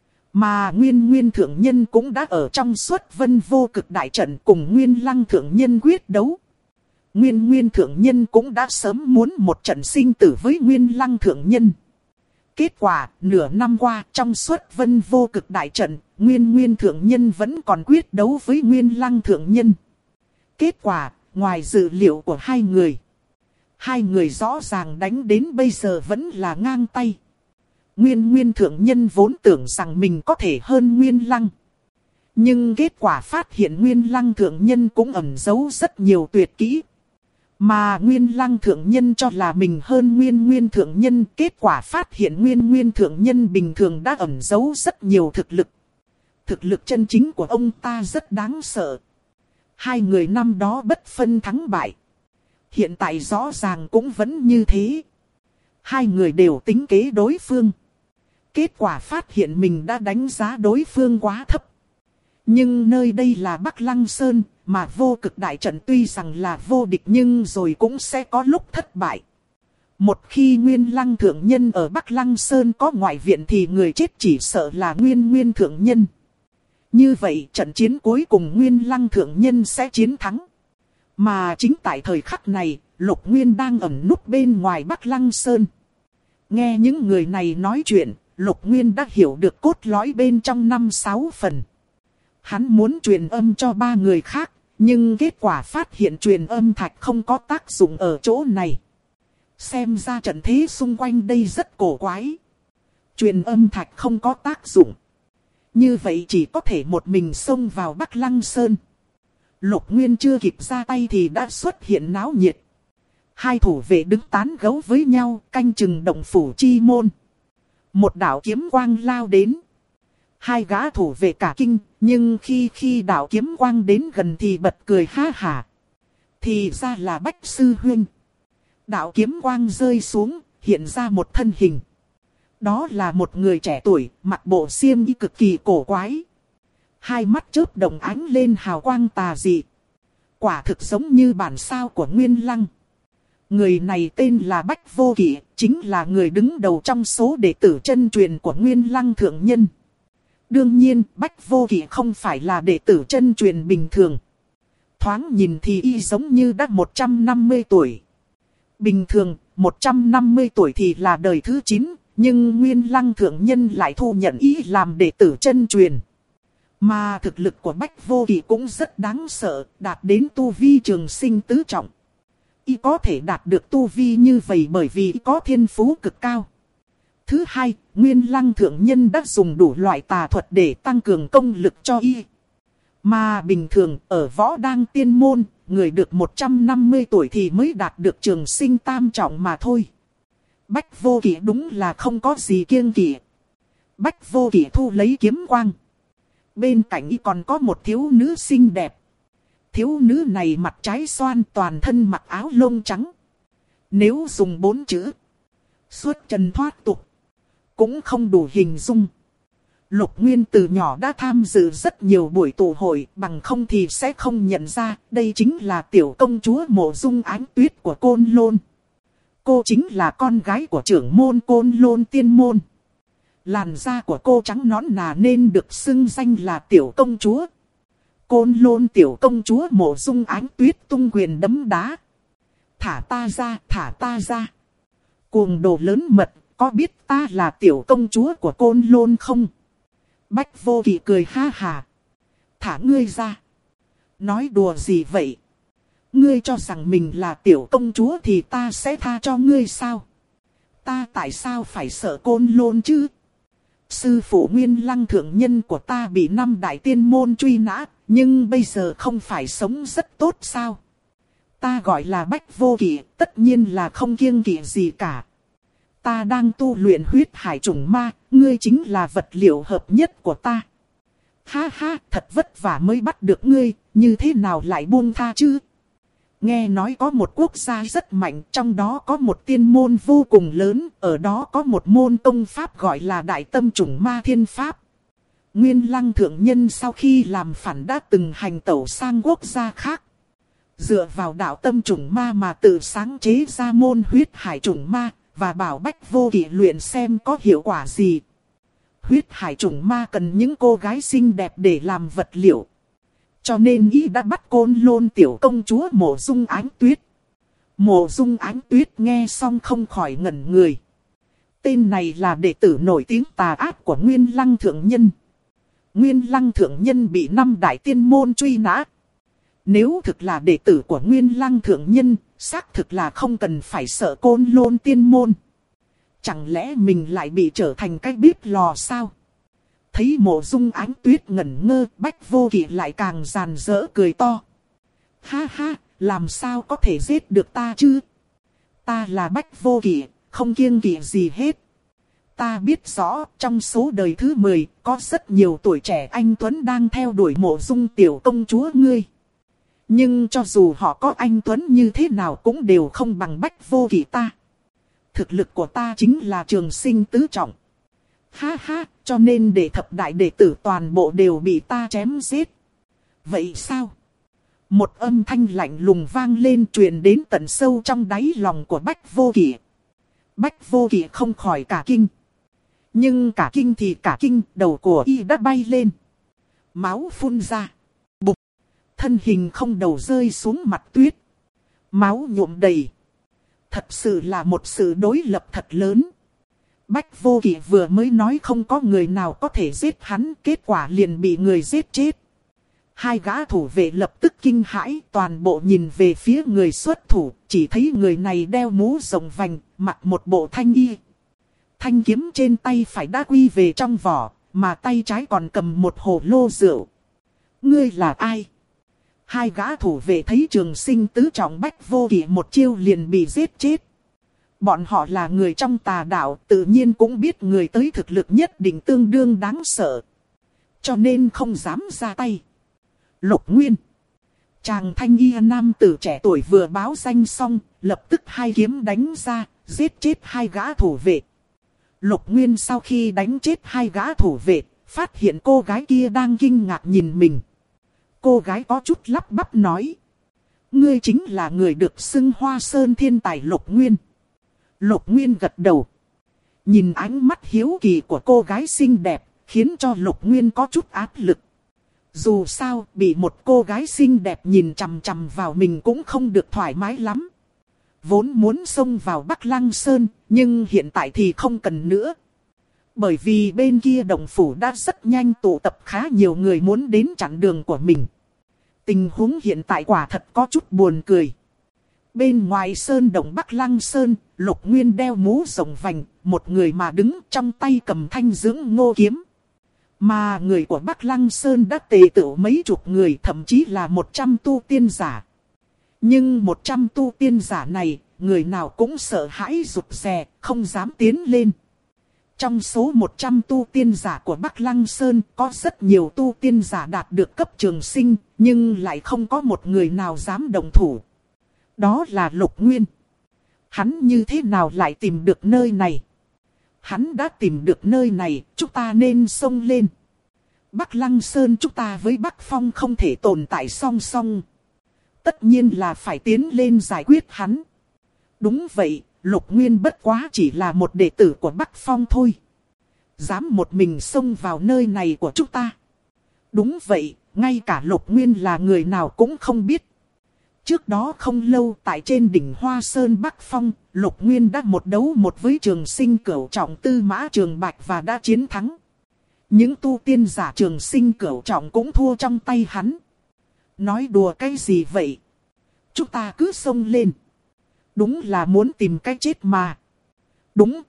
Mà Nguyên Nguyên Thượng Nhân cũng đã ở trong Xuất Vân Vô Cực đại trận cùng Nguyên Lăng Thượng Nhân quyết đấu. Nguyên Nguyên Thượng Nhân cũng đã sớm muốn một trận sinh tử với Nguyên Lăng Thượng Nhân. Kết quả, nửa năm qua trong Xuất Vân Vô Cực đại trận, Nguyên Nguyên Thượng Nhân vẫn còn quyết đấu với Nguyên Lăng Thượng Nhân. Kết quả, ngoài dự liệu của hai người rõ ràng đánh đến bây giờ vẫn là ngang tay. Nguyên Nguyên Thượng Nhân vốn tưởng rằng mình có thể hơn Nguyên Lăng. Nhưng kết quả phát hiện Nguyên Lăng Thượng Nhân cũng ẩn giấu rất nhiều tuyệt kỹ. Mà Nguyên Lăng Thượng Nhân cho là mình hơn Nguyên Nguyên Thượng Nhân. Kết quả phát hiện Nguyên Nguyên Thượng Nhân bình thường đã ẩn giấu rất nhiều thực lực. Thực lực chân chính của ông ta rất đáng sợ. Hai người năm đó bất phân thắng bại. Hiện tại rõ ràng cũng vẫn như thế. Hai người đều tính kế đối phương. Kết quả phát hiện mình đã đánh giá đối phương quá thấp. Nhưng nơi đây là Bắc Lăng Sơn, mà vô cực đại trận tuy rằng là vô địch nhưng rồi cũng sẽ có lúc thất bại. Một khi Nguyên Lăng Thượng Nhân ở Bắc Lăng Sơn có ngoại viện thì người chết chỉ sợ là Nguyên Nguyên Thượng Nhân. Như vậy trận chiến cuối cùng Nguyên Lăng Thượng Nhân sẽ chiến thắng. Mà chính tại thời khắc này, Lục Nguyên đang ẩn núp bên ngoài Bắc Lăng Sơn. Nghe những người này nói chuyện, Lục Nguyên đã hiểu được cốt lõi bên trong 5-6 phần. Hắn muốn truyền âm cho ba người khác, nhưng kết quả phát hiện truyền âm thạch không có tác dụng ở chỗ này. Xem ra trận thế xung quanh đây rất cổ quái. Truyền âm thạch không có tác dụng. Như vậy chỉ có thể một mình xông vào Bắc Lăng Sơn. Lục Nguyên chưa kịp ra tay thì đã xuất hiện náo nhiệt. Hai thủ vệ đứng tán gẫu với nhau, canh chừng động phủ chi môn. Một đạo kiếm quang lao đến. Hai gã thủ vệ cả kinh, nhưng khi đạo kiếm quang đến gần thì bật cười ha hả. Thì ra là Bách Sư Huynh. Đạo kiếm quang rơi xuống, hiện ra một thân hình. Đó là một người trẻ tuổi, mặc bộ xiêm y cực kỳ cổ quái. Hai mắt chớp đồng ánh lên hào quang tà dị. Quả thực giống như bản sao của Nguyên Lăng. Người này tên là Bách Vô Kỵ, chính là người đứng đầu trong số đệ tử chân truyền của Nguyên Lăng Thượng Nhân. Đương nhiên, Bách Vô Kỵ không phải là đệ tử chân truyền bình thường. Thoáng nhìn thì y giống như đã 150 tuổi. Bình thường, 150 tuổi thì là đời thứ 9, nhưng Nguyên Lăng Thượng Nhân lại thu nhận y làm đệ tử chân truyền. Mà thực lực của Bách Vô Kỵ cũng rất đáng sợ, đạt đến tu vi trường sinh tứ trọng. Y có thể đạt được tu vi như vậy bởi vì y có thiên phú cực cao. Thứ hai, Nguyên Lăng Thượng Nhân đã dùng đủ loại tà thuật để tăng cường công lực cho y. Mà bình thường, ở Võ Đăng Tiên Môn, người được 150 tuổi thì mới đạt được trường sinh tam trọng mà thôi. Bách Vô Kỵ đúng là không có gì kiêng kỵ. Bách Vô Kỵ thu lấy kiếm quang. Bên cạnh y còn có một thiếu nữ xinh đẹp. Thiếu nữ này mặt trái xoan, toàn thân mặc áo lông trắng. Nếu dùng 4 chữ xuất trần thoát tục cũng không đủ hình dung. Lục Nguyên từ nhỏ đã tham dự rất nhiều buổi tụ hội, bằng không thì sẽ không nhận ra đây chính là tiểu công chúa Mộ Dung Ánh Tuyết của Côn Lôn. Cô chính là con gái của trưởng môn Côn Lôn Tiên Môn. Làn da của cô trắng nõn nà nên được xưng danh là tiểu công chúa. Côn Lôn tiểu công chúa Mộ Dung Ánh Tuyết tung quyền đấm đá. Thả ta ra, thả ta ra. Cuồng đồ lớn mật, có biết ta là tiểu công chúa của Côn Lôn không? Bách Vô Kỵ cười ha hà. Thả ngươi ra. Nói đùa gì vậy? Ngươi cho rằng mình là tiểu công chúa thì ta sẽ tha cho ngươi sao? Ta tại sao phải sợ Côn Lôn chứ? Sư phụ Nguyên Lăng thượng nhân của ta bị 5 đại tiên môn truy nã, nhưng bây giờ không phải sống rất tốt sao? Ta gọi là Bách Vô Kỵ, tất nhiên là không kiêng kỵ gì cả. Ta đang tu luyện huyết hải trùng ma, ngươi chính là vật liệu hợp nhất của ta. Ha ha, thật vất vả mới bắt được ngươi, như thế nào lại buông tha chứ? Nghe nói có một quốc gia rất mạnh, trong đó có một tiên môn vô cùng lớn, ở đó có một môn công pháp gọi là Đại Tâm Trùng Ma Thiên Pháp. Nguyên Lăng thượng nhân sau khi làm phản đã từng hành tẩu sang quốc gia khác. Dựa vào đạo tâm trùng ma mà tự sáng chế ra môn huyết hải trùng ma, và bảo Bách Vô Kỵ luyện xem có hiệu quả gì. Huyết hải trùng ma cần những cô gái xinh đẹp để làm vật liệu. Cho nên y đã bắt Côn Lôn tiểu công chúa Mộ Dung Ánh Tuyết. Mộ Dung Ánh Tuyết nghe xong không khỏi ngẩn người. Tên này là đệ tử nổi tiếng tà ác của Nguyên Lăng thượng nhân. Nguyên Lăng thượng nhân bị 5 đại tiên môn truy nã. Nếu thực là đệ tử của Nguyên Lăng thượng nhân, xác thực là không cần phải sợ Côn Lôn tiên môn. Chẳng lẽ mình lại bị trở thành cái bếp lò sao? Thấy Mộ Dung Ánh Tuyết ngẩn ngơ, Bách Vô Kỵ lại càng ràn rỡ cười to. Ha ha, làm sao có thể giết được ta chứ? Ta là Bách Vô Kỵ, không kiêng kỵ gì hết. Ta biết rõ, trong số đời thứ 10, có rất nhiều tuổi trẻ anh Tuấn đang theo đuổi Mộ Dung tiểu công chúa ngươi. Nhưng cho dù họ có anh Tuấn như thế nào cũng đều không bằng Bách Vô Kỵ ta. Thực lực của ta chính là trường sinh tứ trọng. Ha ha, cho nên đệ thập đại đệ tử toàn bộ đều bị ta chém giết. Vậy sao? Một âm thanh lạnh lùng vang lên truyền đến tận sâu trong đáy lòng của Bách Vô Kỵ. Bách Vô Kỵ không khỏi cả kinh. Nhưng cả kinh thì cả kinh, đầu của y đã bay lên. Máu phun ra. Bụp. Thân hình không đầu rơi xuống mặt tuyết. Máu nhuộm đầy. Thật sự là một sự đối lập thật lớn. Bách Vô Kỵ vừa mới nói không có người nào có thể giết hắn, kết quả liền bị người giết chết. Hai gã thủ vệ lập tức kinh hãi, toàn bộ nhìn về phía người xuất thủ, chỉ thấy người này đeo mũ rộng vành, mặc một bộ thanh y. Thanh kiếm trên tay phải đã quy về trong vỏ, mà tay trái còn cầm một hồ lô rượu. Ngươi là ai? Hai gã thủ vệ thấy trường sinh tứ trọng Bách Vô Kỵ một chiêu liền bị giết chết. Bọn họ là người trong tà đạo, tự nhiên cũng biết người tới thực lực nhất định tương đương đáng sợ. Cho nên không dám ra tay. Lục Nguyên. Chàng thanh y nam tử trẻ tuổi vừa báo danh xong, lập tức hai kiếm đánh ra, giết chết hai gã thủ vệ. Lục Nguyên sau khi đánh chết hai gã thủ vệ, phát hiện cô gái kia đang kinh ngạc nhìn mình. Cô gái có chút lắp bắp nói. Ngươi chính là người được xưng Hoa Sơn thiên tài Lục Nguyên. Lục Nguyên gật đầu. Nhìn ánh mắt hiếu kỳ của cô gái xinh đẹp, khiến cho Lục Nguyên có chút áp lực. Dù sao, bị một cô gái xinh đẹp nhìn chằm chằm vào mình cũng không được thoải mái lắm. Vốn muốn xông vào Bắc Lăng Sơn, nhưng hiện tại thì không cần nữa. Bởi vì bên kia động phủ đã rất nhanh tụ tập khá nhiều người muốn đến chặn đường của mình. Tình huống hiện tại quả thật có chút buồn cười. Bên ngoài sơn động Bắc Lăng Sơn, Lục Nguyên đeo mũ rộng vành, một người mà đứng trong tay cầm thanh dưỡng ngô kiếm. Mà người của Bắc Lăng Sơn đã tề tựu mấy chục người, thậm chí là 100 tu tiên giả. Nhưng 100 tu tiên giả này, người nào cũng sợ hãi rụt rè, không dám tiến lên. Trong số 100 tu tiên giả của Bắc Lăng Sơn có rất nhiều tu tiên giả đạt được cấp trường sinh, nhưng lại không có một người nào dám động thủ. Đó là Lục Nguyên. Hắn như thế nào lại tìm được nơi này? Hắn đã tìm được nơi này, chúng ta nên xông lên. Bắc Lăng Sơn chúng ta với Bắc Phong không thể tồn tại song song. Tất nhiên là phải tiến lên giải quyết hắn. Đúng vậy, Lục Nguyên bất quá chỉ là một đệ tử của Bắc Phong thôi. Dám một mình xông vào nơi này của chúng ta. Đúng vậy, ngay cả Lục Nguyên là người nào cũng không biết. Trước đó không lâu tại trên đỉnh Hoa Sơn Bắc Phong, Lục Nguyên đã một đấu một với Trường Sinh Cửu Trọng Tư Mã Trường Bạch và đã chiến thắng. Những tu tiên giả Trường Sinh Cửu Trọng cũng thua trong tay hắn. Nói đùa cái gì vậy? Chúng ta cứ xông lên. Đúng là muốn tìm cái chết mà. Đúng.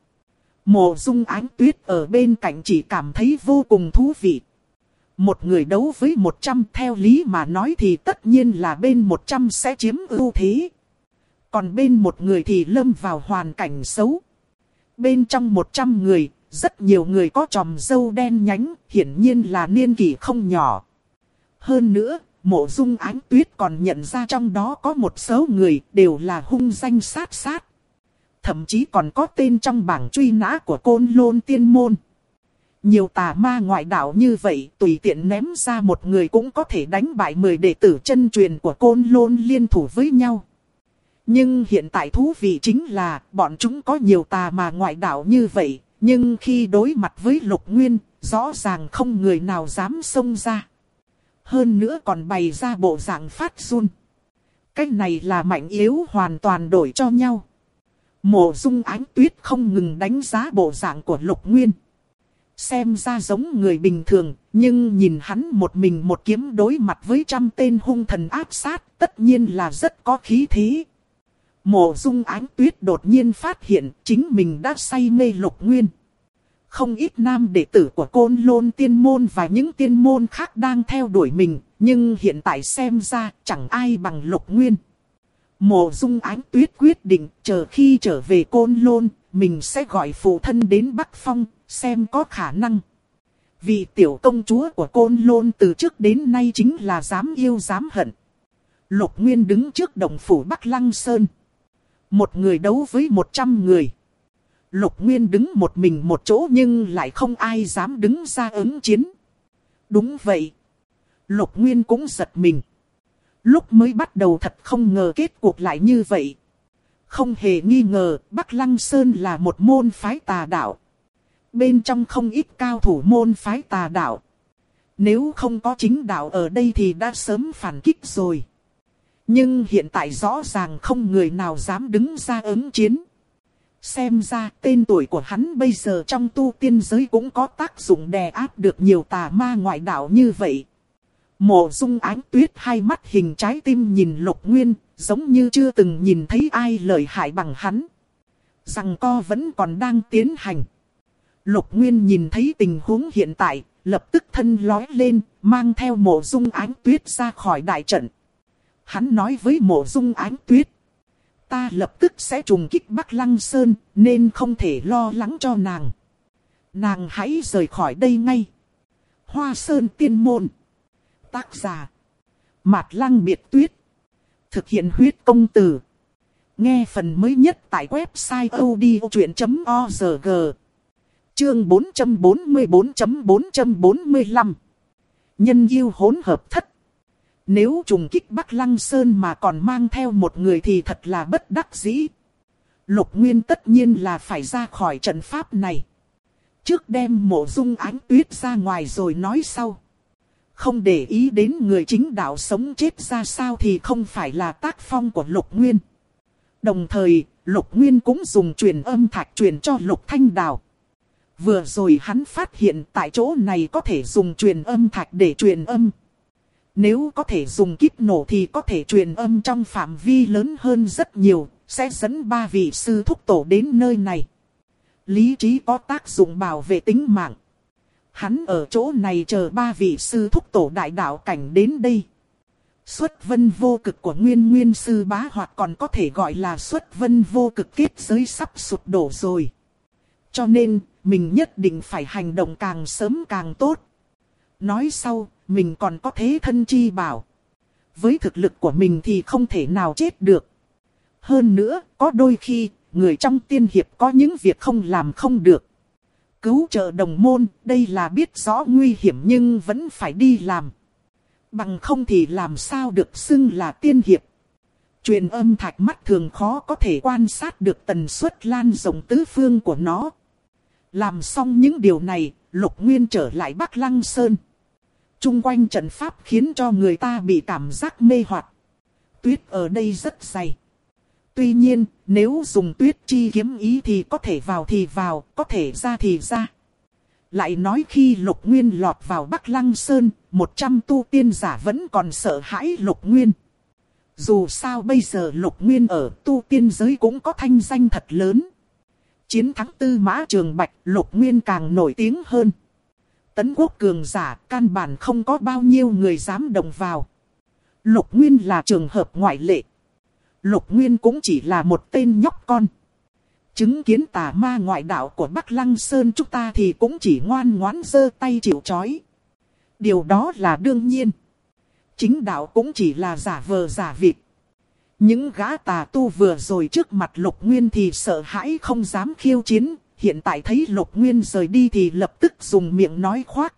Mộ Dung Ánh Tuyết ở bên cạnh chỉ cảm thấy vô cùng thú vị. Một người đấu với 100 theo lý mà nói thì tất nhiên là bên 100 sẽ chiếm ưu thế. Còn bên một người thì lâm vào hoàn cảnh xấu. Bên trong 100 người, rất nhiều người có chòm râu đen nhánh, hiển nhiên là niên kỷ không nhỏ. Hơn nữa, Mộ Dung Ánh Tuyết còn nhận ra trong đó có một số người đều là hung danh sát sát. Thậm chí còn có tên trong bảng truy nã của Côn Lôn Tiên Môn. Nhiều tà ma ngoại đạo như vậy tùy tiện ném ra một người cũng có thể đánh bại 10 đệ tử chân truyền của Côn Lôn liên thủ với nhau. Nhưng hiện tại thú vị chính là bọn chúng có nhiều tà ma ngoại đạo như vậy. Nhưng khi đối mặt với Lục Nguyên, rõ ràng không người nào dám xông ra. Hơn nữa còn bày ra bộ dạng phát run. Cái này là mạnh yếu hoàn toàn đổi cho nhau. Mộ Dung Ánh Tuyết không ngừng đánh giá bộ dạng của Lục Nguyên. Xem ra giống người bình thường, nhưng nhìn hắn một mình một kiếm đối mặt với trăm tên hung thần áp sát, tất nhiên là rất có khí thế. Mộ Dung Ánh Tuyết đột nhiên phát hiện chính mình đã say mê Lục Nguyên. Không ít nam đệ tử của Côn Lôn Tiên Môn và những tiên môn khác đang theo đuổi mình, nhưng hiện tại xem ra chẳng ai bằng Lục Nguyên. Mộ Dung Ánh Tuyết quyết định chờ khi trở về Côn Lôn, mình sẽ gọi phụ thân đến Bắc Phong, xem có khả năng. Vì tiểu công chúa của Côn Lôn từ trước đến nay chính là dám yêu dám hận. Lục Nguyên đứng trước động phủ Bắc Lăng Sơn. Một người đấu với 100 người. Lục Nguyên đứng một mình một chỗ nhưng lại không ai dám đứng ra ứng chiến. Đúng vậy. Lục Nguyên cũng giật mình. Lúc mới bắt đầu thật không ngờ kết cuộc lại như vậy. Không hề nghi ngờ Bắc Lăng Sơn là một môn phái tà đạo. Bên trong không ít cao thủ môn phái tà đạo. Nếu không có chính đạo ở đây thì đã sớm phản kích rồi. Nhưng hiện tại rõ ràng không người nào dám đứng ra ứng chiến. Xem ra tên tuổi của hắn bây giờ trong tu tiên giới cũng có tác dụng đè áp được nhiều tà ma ngoại đạo như vậy. Mộ Dung Ánh Tuyết hai mắt hình trái tim nhìn Lục Nguyên, giống như chưa từng nhìn thấy ai lợi hại bằng hắn. Giằng co vẫn còn đang tiến hành. Lục Nguyên nhìn thấy tình huống hiện tại, lập tức thân lói lên, mang theo Mộ Dung Ánh Tuyết ra khỏi đại trận. Hắn nói với Mộ Dung Ánh Tuyết. Ta lập tức sẽ trùng kích Bắc Lăng Sơn, nên không thể lo lắng cho nàng. Nàng hãy rời khỏi đây ngay. Hoa Sơn Tiên Môn. Tác giả. Mạt Lăng Biệt Tuyết. Thực hiện huyết công từ. Nghe phần mới nhất tại website odchuyện.org. Chương 444.445. Nhân yêu hỗn hợp thất. Nếu trùng kích Bắc Lăng Sơn mà còn mang theo một người thì thật là bất đắc dĩ. Lục Nguyên tất nhiên là phải ra khỏi trận pháp này. Trước đem Mộ Dung Ánh Tuyết ra ngoài rồi nói sau. Không để ý đến người chính đạo sống chết ra sao thì không phải là tác phong của Lục Nguyên. Đồng thời, Lục Nguyên cũng dùng truyền âm thạch truyền cho Lục Thanh Đào. Vừa rồi hắn phát hiện tại chỗ này có thể dùng truyền âm thạch để truyền âm. Nếu có thể dùng kíp nổ thì có thể truyền âm trong phạm vi lớn hơn rất nhiều, sẽ dẫn 3 vị sư thúc tổ đến nơi này. Lý trí có tác dụng bảo vệ tính mạng. Hắn ở chỗ này chờ 3 vị sư thúc tổ đại đạo cảnh đến đây. Xuất vân vô cực của Nguyên Nguyên Sư Bá hoặc còn có thể gọi là xuất vân vô cực kết giới sắp sụp đổ rồi. Cho nên, mình nhất định phải hành động càng sớm càng tốt. Nói sau, mình còn có thế thân chi bảo. Với thực lực của mình thì không thể nào chết được. Hơn nữa, có đôi khi, người trong tiên hiệp có những việc không làm không được. Cứu trợ đồng môn, đây là biết rõ nguy hiểm nhưng vẫn phải đi làm. Bằng không thì làm sao được xưng là tiên hiệp. Truyền âm thạch mắt thường khó có thể quan sát được tần suất lan rộng tứ phương của nó. Làm xong những điều này, Lục Nguyên trở lại Bắc Lăng Sơn. Trung quanh trận pháp khiến cho người ta bị cảm giác mê hoặc. Tuyết ở đây rất dày. Tuy nhiên, nếu dùng tuyết chi kiếm ý thì có thể vào, có thể ra thì ra. Lại nói khi Lục Nguyên lọt vào Bắc Lăng Sơn, 100 tu tiên giả vẫn còn sợ hãi Lục Nguyên. Dù sao bây giờ Lục Nguyên ở tu tiên giới cũng có thanh danh thật lớn. Chiến thắng Tư Mã Trường Bạch, Lục Nguyên càng nổi tiếng hơn. Tấn quốc cường giả, căn bản không có bao nhiêu người dám động vào. Lục Nguyên là trường hợp ngoại lệ. Lục Nguyên cũng chỉ là một tên nhóc con. Chứng kiến tà ma ngoại đạo của Bắc Lăng Sơn chúng ta thì cũng chỉ ngoan ngoãn giơ tay chịu trói. Điều đó là đương nhiên. Chính đạo cũng chỉ là giả vờ giả vịt. Những gã tà tu vừa rồi trước mặt Lục Nguyên thì sợ hãi không dám khiêu chiến. Hiện tại thấy Lục Nguyên rời đi thì lập tức dùng miệng nói khoác.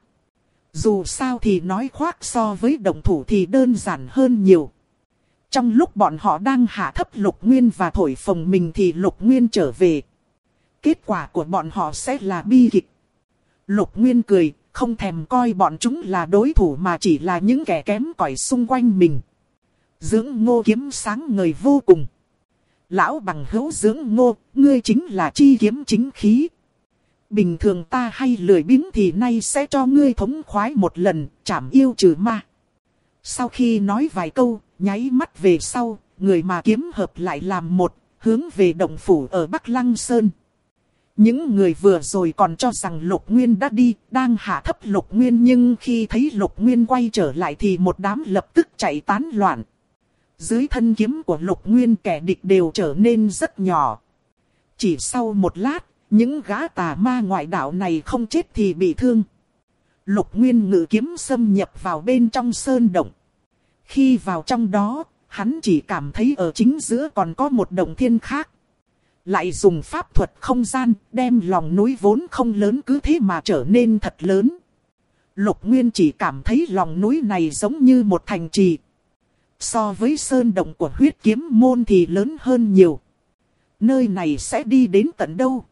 Dù sao thì nói khoác so với động thủ thì đơn giản hơn nhiều. Trong lúc bọn họ đang hạ thấp Lục Nguyên và thổi phồng mình thì Lục Nguyên trở về. Kết quả của bọn họ sẽ là bi kịch. Lục Nguyên cười, không thèm coi bọn chúng là đối thủ mà chỉ là những kẻ kém cỏi xung quanh mình. Dưỡng Ngô kiếm sáng ngời vô cùng. Lão bằng hữu Dưỡng Ngô, ngươi chính là chi kiếm chính khí. Bình thường ta hay lười biếng thì nay sẽ cho ngươi thống khoái một lần, trảm yêu trừ ma. Sau khi nói vài câu, nháy mắt về sau, người mà kiếm hợp lại làm một, hướng về động phủ ở Bắc Lăng Sơn. Những người vừa rồi còn cho rằng Lục Nguyên đã đi, đang hạ thấp Lục Nguyên, nhưng khi thấy Lục Nguyên quay trở lại thì một đám lập tức chạy tán loạn. Dưới thân kiếm của Lục Nguyên kẻ địch đều trở nên rất nhỏ. Chỉ sau một lát, những gã tà ma ngoại đạo này không chết thì bị thương. Lục Nguyên ngự kiếm xâm nhập vào bên trong sơn động. Khi vào trong đó, hắn chỉ cảm thấy ở chính giữa còn có một động thiên khác. Lại dùng pháp thuật không gian, đem lòng núi vốn không lớn cứ thế mà trở nên thật lớn. Lục Nguyên chỉ cảm thấy lòng núi này giống như một thành trì. So với sơn động của huyết kiếm môn thì lớn hơn nhiều. Nơi này sẽ đi đến tận đâu?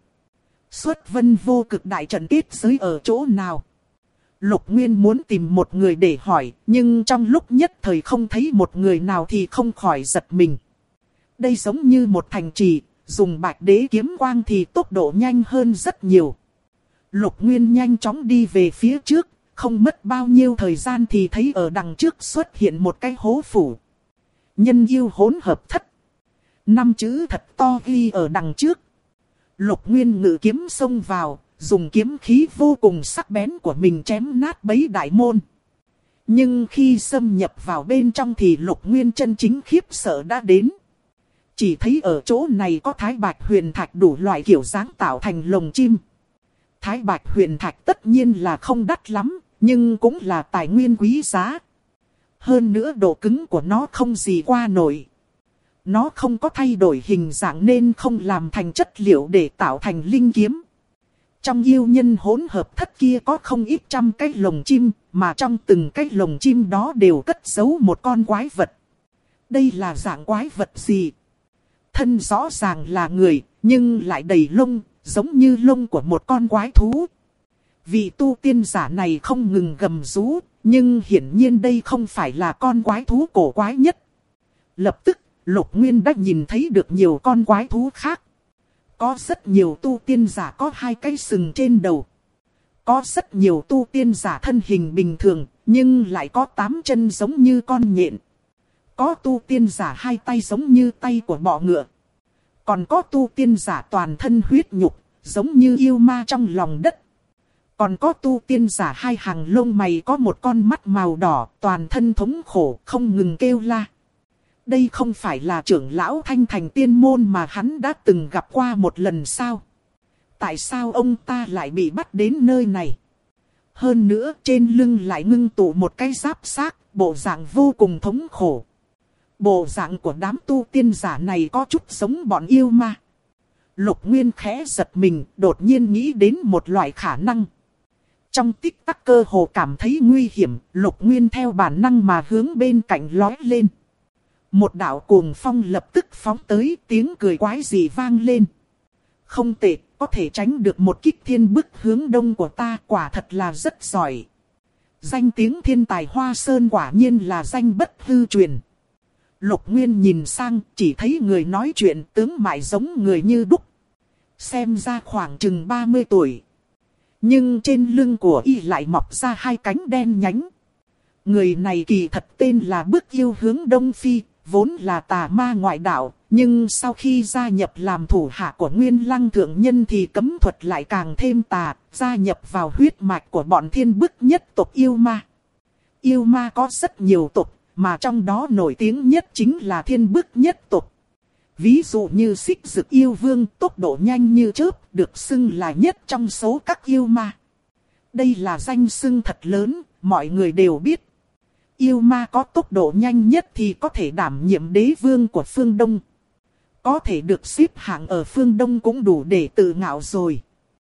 Xuất vân vô cực đại trận kết giới ở chỗ nào? Lục Nguyên muốn tìm một người để hỏi, nhưng trong lúc nhất thời không thấy một người nào thì không khỏi giật mình. Đây giống như một thành trì, dùng bạch đế kiếm quang thì tốc độ nhanh hơn rất nhiều. Lục Nguyên nhanh chóng đi về phía trước, không mất bao nhiêu thời gian thì thấy ở đằng trước xuất hiện một cái hố phủ. Nhân yêu hỗn hợp thất. 5 chữ thật to ghi ở đằng trước. Lục Nguyên ngự kiếm xông vào, dùng kiếm khí vô cùng sắc bén của mình chém nát bấy đại môn. Nhưng khi xâm nhập vào bên trong thì Lục Nguyên chân chính khiếp sợ đã đến. Chỉ thấy ở chỗ này có thái bạch huyền thạch đủ loại kiểu dáng tạo thành lồng chim. Thái bạch huyền thạch tất nhiên là không đắt lắm, nhưng cũng là tài nguyên quý giá. Hơn nữa độ cứng của nó không gì qua nổi. Nó không có thay đổi hình dạng nên không làm thành chất liệu để tạo thành linh kiếm. Trong yêu nhân hỗn hợp thất kia có không ít trăm cái lồng chim, mà trong từng cái lồng chim đó đều cất giấu một con quái vật. Đây là dạng quái vật gì? Thân rõ ràng là người, nhưng lại đầy lông, giống như lông của một con quái thú. Vị tu tiên giả này không ngừng gầm rú, nhưng hiển nhiên đây không phải là con quái thú cổ quái nhất. Lập tức, Lục Nguyên đã nhìn thấy được nhiều con quái thú khác. Có rất nhiều tu tiên giả có 2 cái sừng trên đầu. Có rất nhiều tu tiên giả thân hình bình thường, nhưng lại có 8 chân giống như con nhện. Có tu tiên giả 2 tay giống như tay của bọ ngựa. Còn có tu tiên giả toàn thân huyết nhục, giống như yêu ma trong lòng đất. Còn có tu tiên giả 2 hàng lông mày có một con mắt màu đỏ, toàn thân thống khổ, không ngừng kêu la. Đây không phải là trưởng lão Thanh Thành Tiên Môn mà hắn đã từng gặp qua một lần sao? Tại sao ông ta lại bị bắt đến nơi này? Hơn nữa trên lưng lại ngưng tụ một cái giáp xác, bộ dạng vô cùng thống khổ. Bộ dạng của đám tu tiên giả này có chút giống bọn yêu ma. Lục Nguyên khẽ giật mình, đột nhiên nghĩ đến một loại khả năng. Trong tích tắc cơ hồ cảm thấy nguy hiểm, Lục Nguyên theo bản năng mà hướng bên cạnh lói lên. Một đạo cuồng phong lập tức phóng tới, tiếng cười quái dị vang lên. Không tệ, có thể tránh được một kích thiên bức hướng đông của ta, quả thật là rất giỏi. Danh tiếng thiên tài Hoa Sơn quả nhiên là danh bất hư truyền. Lục Nguyên nhìn sang, chỉ thấy người nói chuyện tướng mạo giống người như đúc. Xem ra khoảng chừng 30 tuổi. Nhưng trên lưng của y lại mọc ra hai cánh đen nhánh. Người này kỳ thật tên là Bước Yêu Hướng Đông Phi, vốn là tà ma ngoại đạo. Nhưng sau khi gia nhập làm thủ hạ của Nguyên Lăng Thượng Nhân thì cấm thuật lại càng thêm tà, gia nhập vào huyết mạch của bọn Thiên Bức nhất tộc yêu ma. Yêu ma có rất nhiều tộc, mà trong đó nổi tiếng nhất chính là Thiên Bức nhất tộc. Ví dụ như Xích Dực Yêu Vương, tốc độ nhanh như chớp, được xưng là nhất trong số các yêu ma. Đây là danh xưng thật lớn, mọi người đều biết. Yêu ma có tốc độ nhanh nhất thì có thể đảm nhiệm đế vương của phương Đông. Có thể được xếp hạng ở phương Đông cũng đủ để tự ngạo rồi.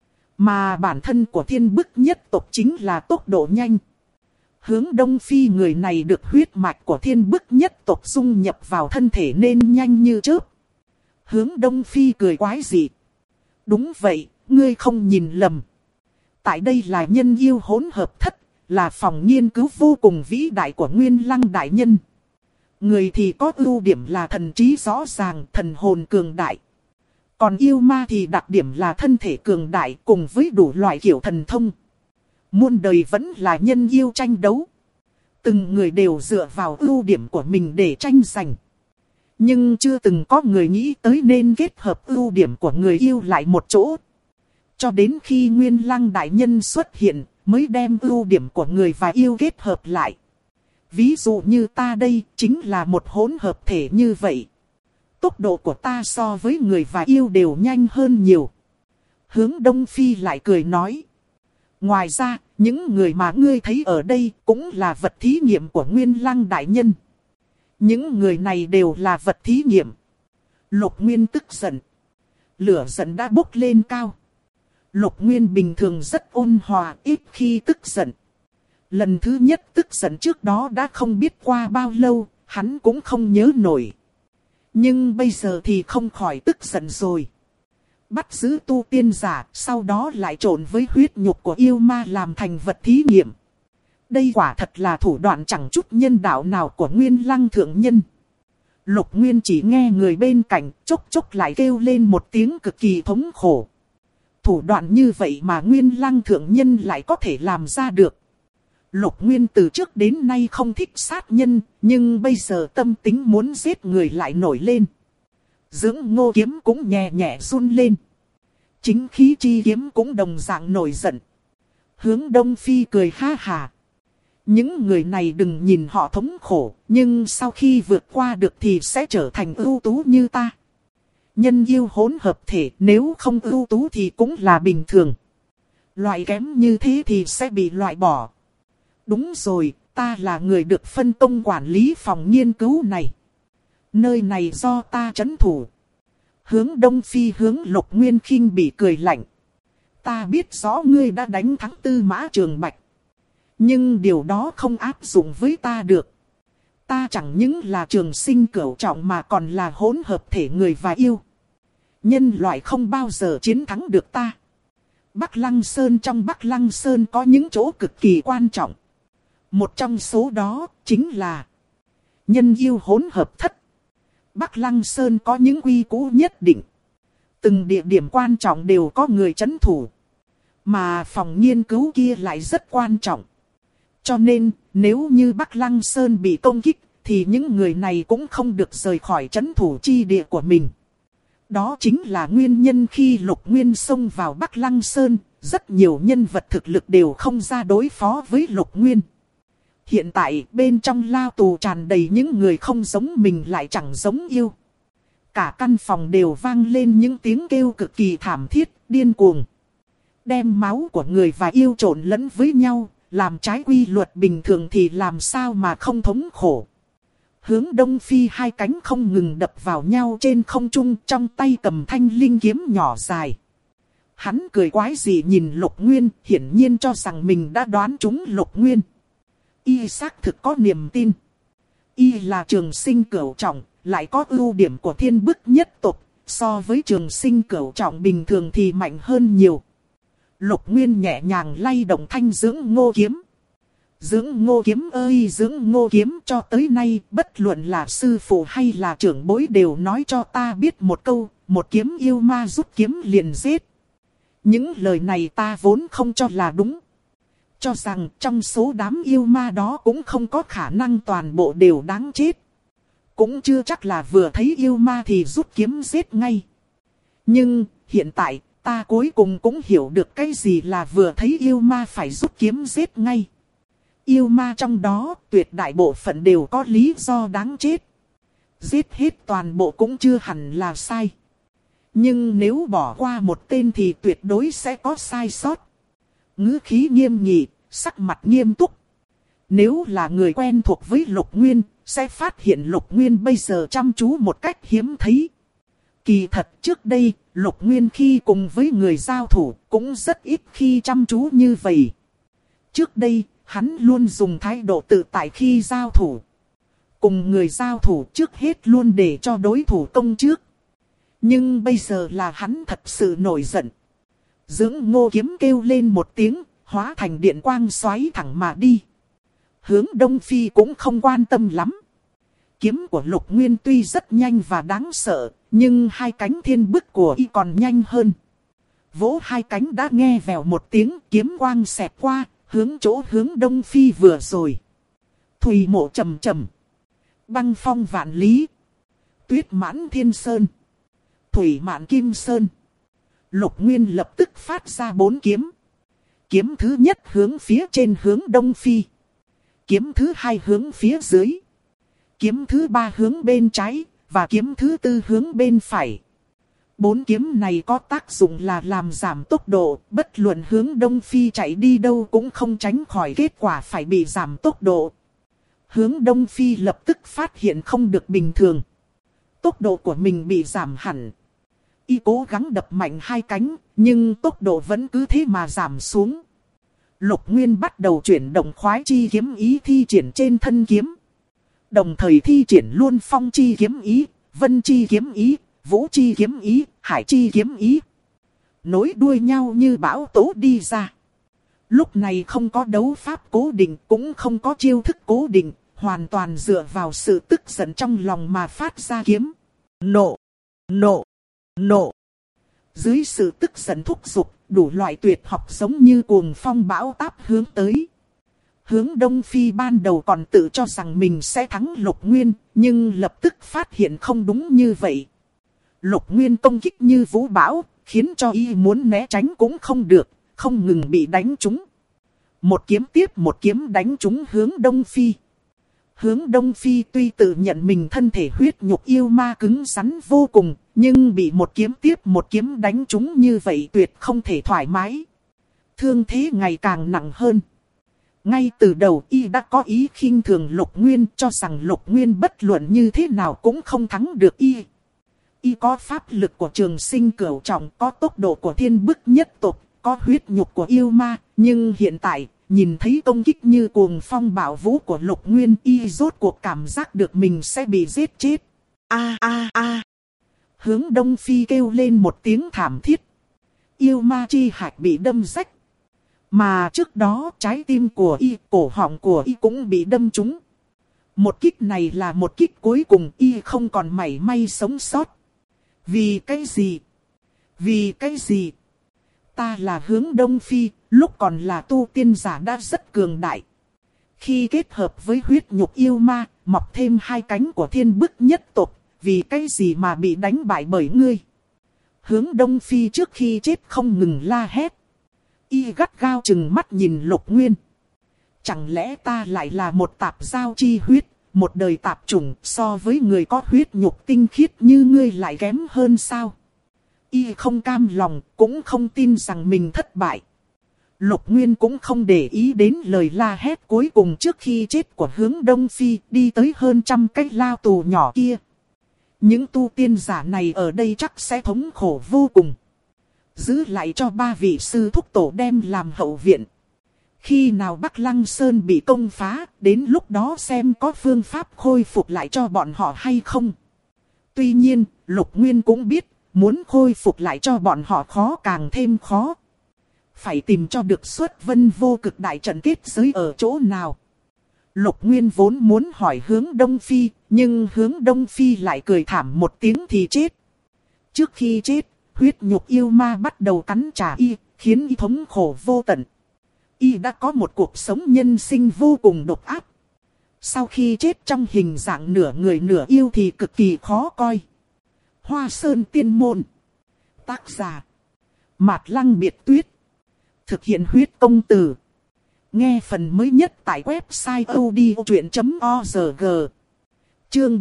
Mà bản thân của Thiên Bức nhất tộc chính là tốc độ nhanh. Hướng Đông Phi người này được huyết mạch của Thiên Bức nhất tộc dung nhập vào thân thể nên nhanh như chớp. Hướng Đông Phi cười quái dị. Đúng vậy, ngươi không nhìn lầm. Tại đây là nhân yêu hỗn hợp thất, là phòng nghiên cứu vô cùng vĩ đại của Nguyên Lăng Đại Nhân. Người thì có ưu điểm là thần trí rõ ràng, thần hồn cường đại. Còn yêu ma thì đặc điểm là thân thể cường đại cùng với đủ loại kiểu thần thông. Muôn đời vẫn là nhân yêu tranh đấu. Từng người đều dựa vào ưu điểm của mình để tranh giành. Nhưng chưa từng có người nghĩ tới nên kết hợp ưu điểm của người yêu lại một chỗ. Cho đến khi Nguyên Lăng Đại Nhân xuất hiện, mới đem ưu điểm của người và yêu kết hợp lại. Ví dụ như ta đây, chính là một hỗn hợp thể như vậy. Tốc độ của ta so với người và yêu đều nhanh hơn nhiều. Hướng Đông Phi lại cười nói. Ngoài ra, những người mà ngươi thấy ở đây cũng là vật thí nghiệm của Nguyên Lăng Đại Nhân. Những người này đều là vật thí nghiệm. Lục Nguyên tức giận. Lửa giận đã bốc lên cao. Lục Nguyên bình thường rất ôn hòa, ít khi tức giận. Lần thứ nhất tức giận trước đó đã không biết qua bao lâu, hắn cũng không nhớ nổi. Nhưng bây giờ thì không khỏi tức giận rồi. Bắt giữ tu tiên giả, sau đó lại trộn với huyết nhục của yêu ma làm thành vật thí nghiệm. Đây quả thật là thủ đoạn chẳng chút nhân đạo nào của Nguyên Lăng Thượng Nhân. Lục Nguyên chỉ nghe người bên cạnh chốc chốc lại kêu lên một tiếng cực kỳ thống khổ. Thủ đoạn như vậy mà Nguyên Lăng Thượng Nhân lại có thể làm ra được. Lục Nguyên từ trước đến nay không thích sát nhân, nhưng bây giờ tâm tính muốn giết người lại nổi lên. Dưỡng Ngô kiếm cũng nhẹ nhẹ run lên. Chính khí chi kiếm cũng đồng dạng nổi giận. Hướng Đông Phi cười ha hà. Những người này đừng nhìn họ thống khổ, nhưng sau khi vượt qua được thì sẽ trở thành ưu tú như ta. Nhân yêu hỗn hợp thể, nếu không ưu tú thì cũng là bình thường. Loại kém như thế thì sẽ bị loại bỏ. Đúng rồi, ta là người được phân công quản lý phòng nghiên cứu này. Nơi này do ta trấn thủ. Hướng Đông Phi hướng Lục Nguyên khinh bị cười lạnh. Ta biết rõ ngươi đã đánh thắng Tư Mã Trường Bạch. Nhưng điều đó không áp dụng với ta được. Ta chẳng những là trường sinh cửu trọng mà còn là hỗn hợp thể người và yêu. Nhân loại không bao giờ chiến thắng được ta. Bắc Lăng Sơn, trong Bắc Lăng Sơn có những chỗ cực kỳ quan trọng. Một trong số đó chính là nhân yêu hỗn hợp thất. Bắc Lăng Sơn có những quy củ nhất định. Từng địa điểm quan trọng đều có người trấn thủ. Mà phòng nghiên cứu kia lại rất quan trọng. Cho nên, nếu như Bắc Lăng Sơn bị công kích, thì những người này cũng không được rời khỏi trấn thủ chi địa của mình. Đó chính là nguyên nhân khi Lục Nguyên xông vào Bắc Lăng Sơn, rất nhiều nhân vật thực lực đều không ra đối phó với Lục Nguyên. Hiện tại bên trong lao tù tràn đầy những người không giống mình lại chẳng giống yêu. Cả căn phòng đều vang lên những tiếng kêu cực kỳ thảm thiết, điên cuồng. Đem máu của người và yêu trộn lẫn với nhau, làm trái quy luật bình thường thì làm sao mà không thống khổ. Hướng Đông Phi hai cánh không ngừng đập vào nhau trên không trung, trong tay cầm thanh linh kiếm nhỏ dài. Hắn cười quái dị nhìn Lục Nguyên, hiển nhiên cho rằng mình đã đoán trúng Lục Nguyên. Y xác thực có niềm tin. Y là trường sinh cửu trọng, lại có ưu điểm của thiên bức nhất tộc, so với trường sinh cửu trọng bình thường thì mạnh hơn nhiều. Lục Nguyên nhẹ nhàng lay động thanh dưỡng ngô kiếm. Dưỡng ngô kiếm ơi dưỡng ngô kiếm, cho tới nay bất luận là sư phụ hay là trưởng bối đều nói cho ta biết một câu, một kiếm yêu ma rút kiếm liền giết. Những lời này ta vốn không cho là đúng. Cho rằng trong số đám yêu ma đó cũng không có khả năng toàn bộ đều đáng chết. Cũng chưa chắc là vừa thấy yêu ma thì rút kiếm giết ngay. Nhưng hiện tại ta cuối cùng cũng hiểu được cái gì là vừa thấy yêu ma phải rút kiếm giết ngay. Yêu ma trong đó tuyệt đại bộ phận đều có lý do đáng chết. Giết hết toàn bộ cũng chưa hẳn là sai. Nhưng nếu bỏ qua một tên thì tuyệt đối sẽ có sai sót. Ngữ khí nghiêm nghị, sắc mặt nghiêm túc. Nếu là người quen thuộc với Lục Nguyên, sẽ phát hiện Lục Nguyên bây giờ chăm chú một cách hiếm thấy. Kỳ thật trước đây, Lục Nguyên khi cùng với người giao thủ cũng rất ít khi chăm chú như vậy. Trước đây, hắn luôn dùng thái độ tự tại khi giao thủ. Cùng người giao thủ trước hết luôn để cho đối thủ công trước. Nhưng bây giờ là hắn thật sự nổi giận. Dưỡng ngô kiếm kêu lên một tiếng, hóa thành điện quang xoáy thẳng mà đi. Hướng Đông Phi cũng không quan tâm lắm. Kiếm của Lục Nguyên tuy rất nhanh và đáng sợ, nhưng hai cánh thiên bức của y còn nhanh hơn. Vỗ hai cánh đã nghe vèo một tiếng, kiếm quang xẹt qua, hướng chỗ hướng Đông Phi vừa rồi. Thùy mộ trầm trầm. Băng phong vạn lý. Tuyết mãn thiên sơn. Thủy mạn kim sơn. Lục Nguyên lập tức phát ra 4 kiếm. Kiếm thứ nhất hướng phía trên hướng Đông Phi. Kiếm thứ hai hướng phía dưới. Kiếm thứ ba hướng bên trái. Và kiếm thứ tư hướng bên phải. 4 kiếm này có tác dụng là làm giảm tốc độ. Bất luận hướng Đông Phi chạy đi đâu cũng không tránh khỏi kết quả phải bị giảm tốc độ. Hướng Đông Phi lập tức phát hiện không được bình thường. Tốc độ của mình bị giảm hẳn. Y cố gắng đập mạnh hai cánh, nhưng tốc độ vẫn cứ thế mà giảm xuống. Lục Nguyên bắt đầu chuyển động khoái chi kiếm ý thi triển trên thân kiếm. Đồng thời thi triển luôn phong chi kiếm ý, vân chi kiếm ý, vũ chi kiếm ý, hải chi kiếm ý. Nối đuôi nhau như bão tố đi ra. Lúc này không có đấu pháp cố định, cũng không có chiêu thức cố định, hoàn toàn dựa vào sự tức giận trong lòng mà phát ra kiếm. Nộ, nộ, nộ. Dưới sự tức giận thúc giục, đủ loại tuyệt học giống như cuồng phong bão táp hướng tới. Hướng Đông Phi ban đầu còn tự cho rằng mình sẽ thắng Lục Nguyên, nhưng lập tức phát hiện không đúng như vậy. Lục Nguyên công kích như vũ bão, khiến cho y muốn né tránh cũng không được, không ngừng bị đánh trúng. Một kiếm tiếp một kiếm đánh trúng hướng Đông Phi. Hướng Đông Phi tuy tự nhận mình thân thể huyết nhục yêu ma cứng rắn vô cùng, nhưng bị một kiếm tiếp một kiếm đánh trúng như vậy tuyệt không thể thoải mái. Thương thế ngày càng nặng hơn. Ngay từ đầu y đã có ý khinh thường Lục Nguyên, cho rằng Lục Nguyên bất luận như thế nào cũng không thắng được y. Y có pháp lực của trường sinh cửu trọng, có tốc độ của thiên bức nhất tộc, có huyết nhục của yêu ma, nhưng hiện tại, nhìn thấy công kích như cuồng phong bạo vũ của Lục Nguyên, y rốt cuộc cảm giác được mình sẽ bị giết chết. A a a. Hướng Đông Phi kêu lên một tiếng thảm thiết. Yêu ma chi hạch bị đâm rách. Mà trước đó trái tim của y, cổ họng của y cũng bị đâm trúng. Một kích này là một kích cuối cùng, y không còn mảy may sống sót. Vì cái gì? Vì cái gì? Ta là Hướng Đông Phi, lúc còn là tu tiên giả đã rất cường đại. Khi kết hợp với huyết nhục yêu ma, mọc thêm hai cánh của thiên bức nhất tộc, vì cái gì mà bị đánh bại bởi ngươi? Hướng Đông Phi trước khi chết không ngừng la hét. Y gắt gao chừng mắt nhìn Lục Nguyên. Chẳng lẽ ta lại là một tạp giao chi huyết, một đời tạp chủng, so với người có huyết nhục tinh khiết như ngươi lại kém hơn sao? Y không cam lòng, cũng không tin rằng mình thất bại. Lục Nguyên cũng không để ý đến lời la hét cuối cùng trước khi chết của Hướng Đông Phi, đi tới hơn 100 cái lao tù nhỏ kia. Những tu tiên giả này ở đây chắc sẽ thống khổ vô cùng. Giữ lại cho 3 vị sư thúc tổ đem làm hậu viện. Khi nào Bắc Lăng Sơn bị công phá, đến lúc đó xem có phương pháp khôi phục lại cho bọn họ hay không. Tuy nhiên, Lục Nguyên cũng biết, muốn khôi phục lại cho bọn họ khó càng thêm khó. Phải tìm cho được Xuất Vân Vô Cực đại trận kết giới ở chỗ nào. Lục Nguyên vốn muốn hỏi Hướng Đông Phi, nhưng Hướng Đông Phi lại cười thảm một tiếng thì chết. Trước khi chết, huyết nhục yêu ma bắt đầu cắn trả y, khiến y thống khổ vô tận. Y đã có một cuộc sống nhân sinh vô cùng độc ác. Sau khi chết trong hình dạng nửa người nửa yêu thì cực kỳ khó coi. Hoa Sơn Tiên Môn. Tác giả Mạt Lăng Biệt Tuyết. Thực hiện huyết công từ. Nghe phần mới nhất tại website odchuyện.org. Chương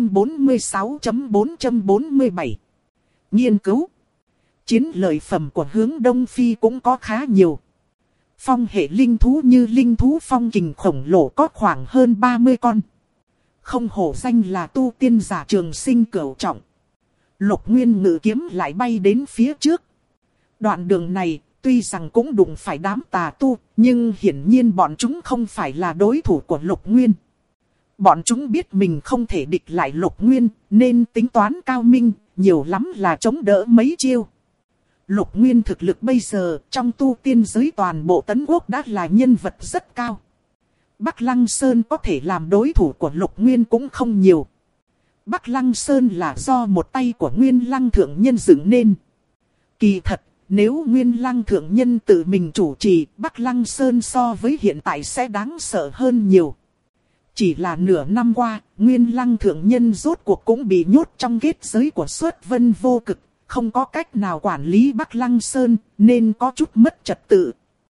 446.447. Nghiên cứu. Chiến lợi phẩm của Hướng Đông Phi cũng có khá nhiều. Phong hệ linh thú như linh thú phong kình khổng lồ có khoảng hơn 30 con. Không hổ danh là tu tiên giả trường sinh cửu trọng. Lục Nguyên ngự kiếm lại bay đến phía trước. Đoạn đường này, tuy rằng cũng đụng phải đám tà tu, nhưng hiển nhiên bọn chúng không phải là đối thủ của Lục Nguyên. Bọn chúng biết mình không thể địch lại Lục Nguyên, nên tính toán cao minh, nhiều lắm là chống đỡ mấy chiêu. Lục Nguyên thực lực bây giờ trong tu tiên giới toàn bộ Tấn Quốc đã là nhân vật rất cao. Bắc Lăng Sơn có thể làm đối thủ của Lục Nguyên cũng không nhiều. Bắc Lăng Sơn là do một tay của Nguyên Lăng Thượng Nhân dựng nên. Kỳ thật, nếu Nguyên Lăng Thượng Nhân tự mình chủ trì, Bắc Lăng Sơn so với hiện tại sẽ đáng sợ hơn nhiều. Chỉ là nửa năm qua, Nguyên Lăng Thượng Nhân rốt cuộc cũng bị nhốt trong kết giới của Xuất Vân Vô Cực. Không có cách nào quản lý Bắc Lăng Sơn, nên có chút mất trật tự.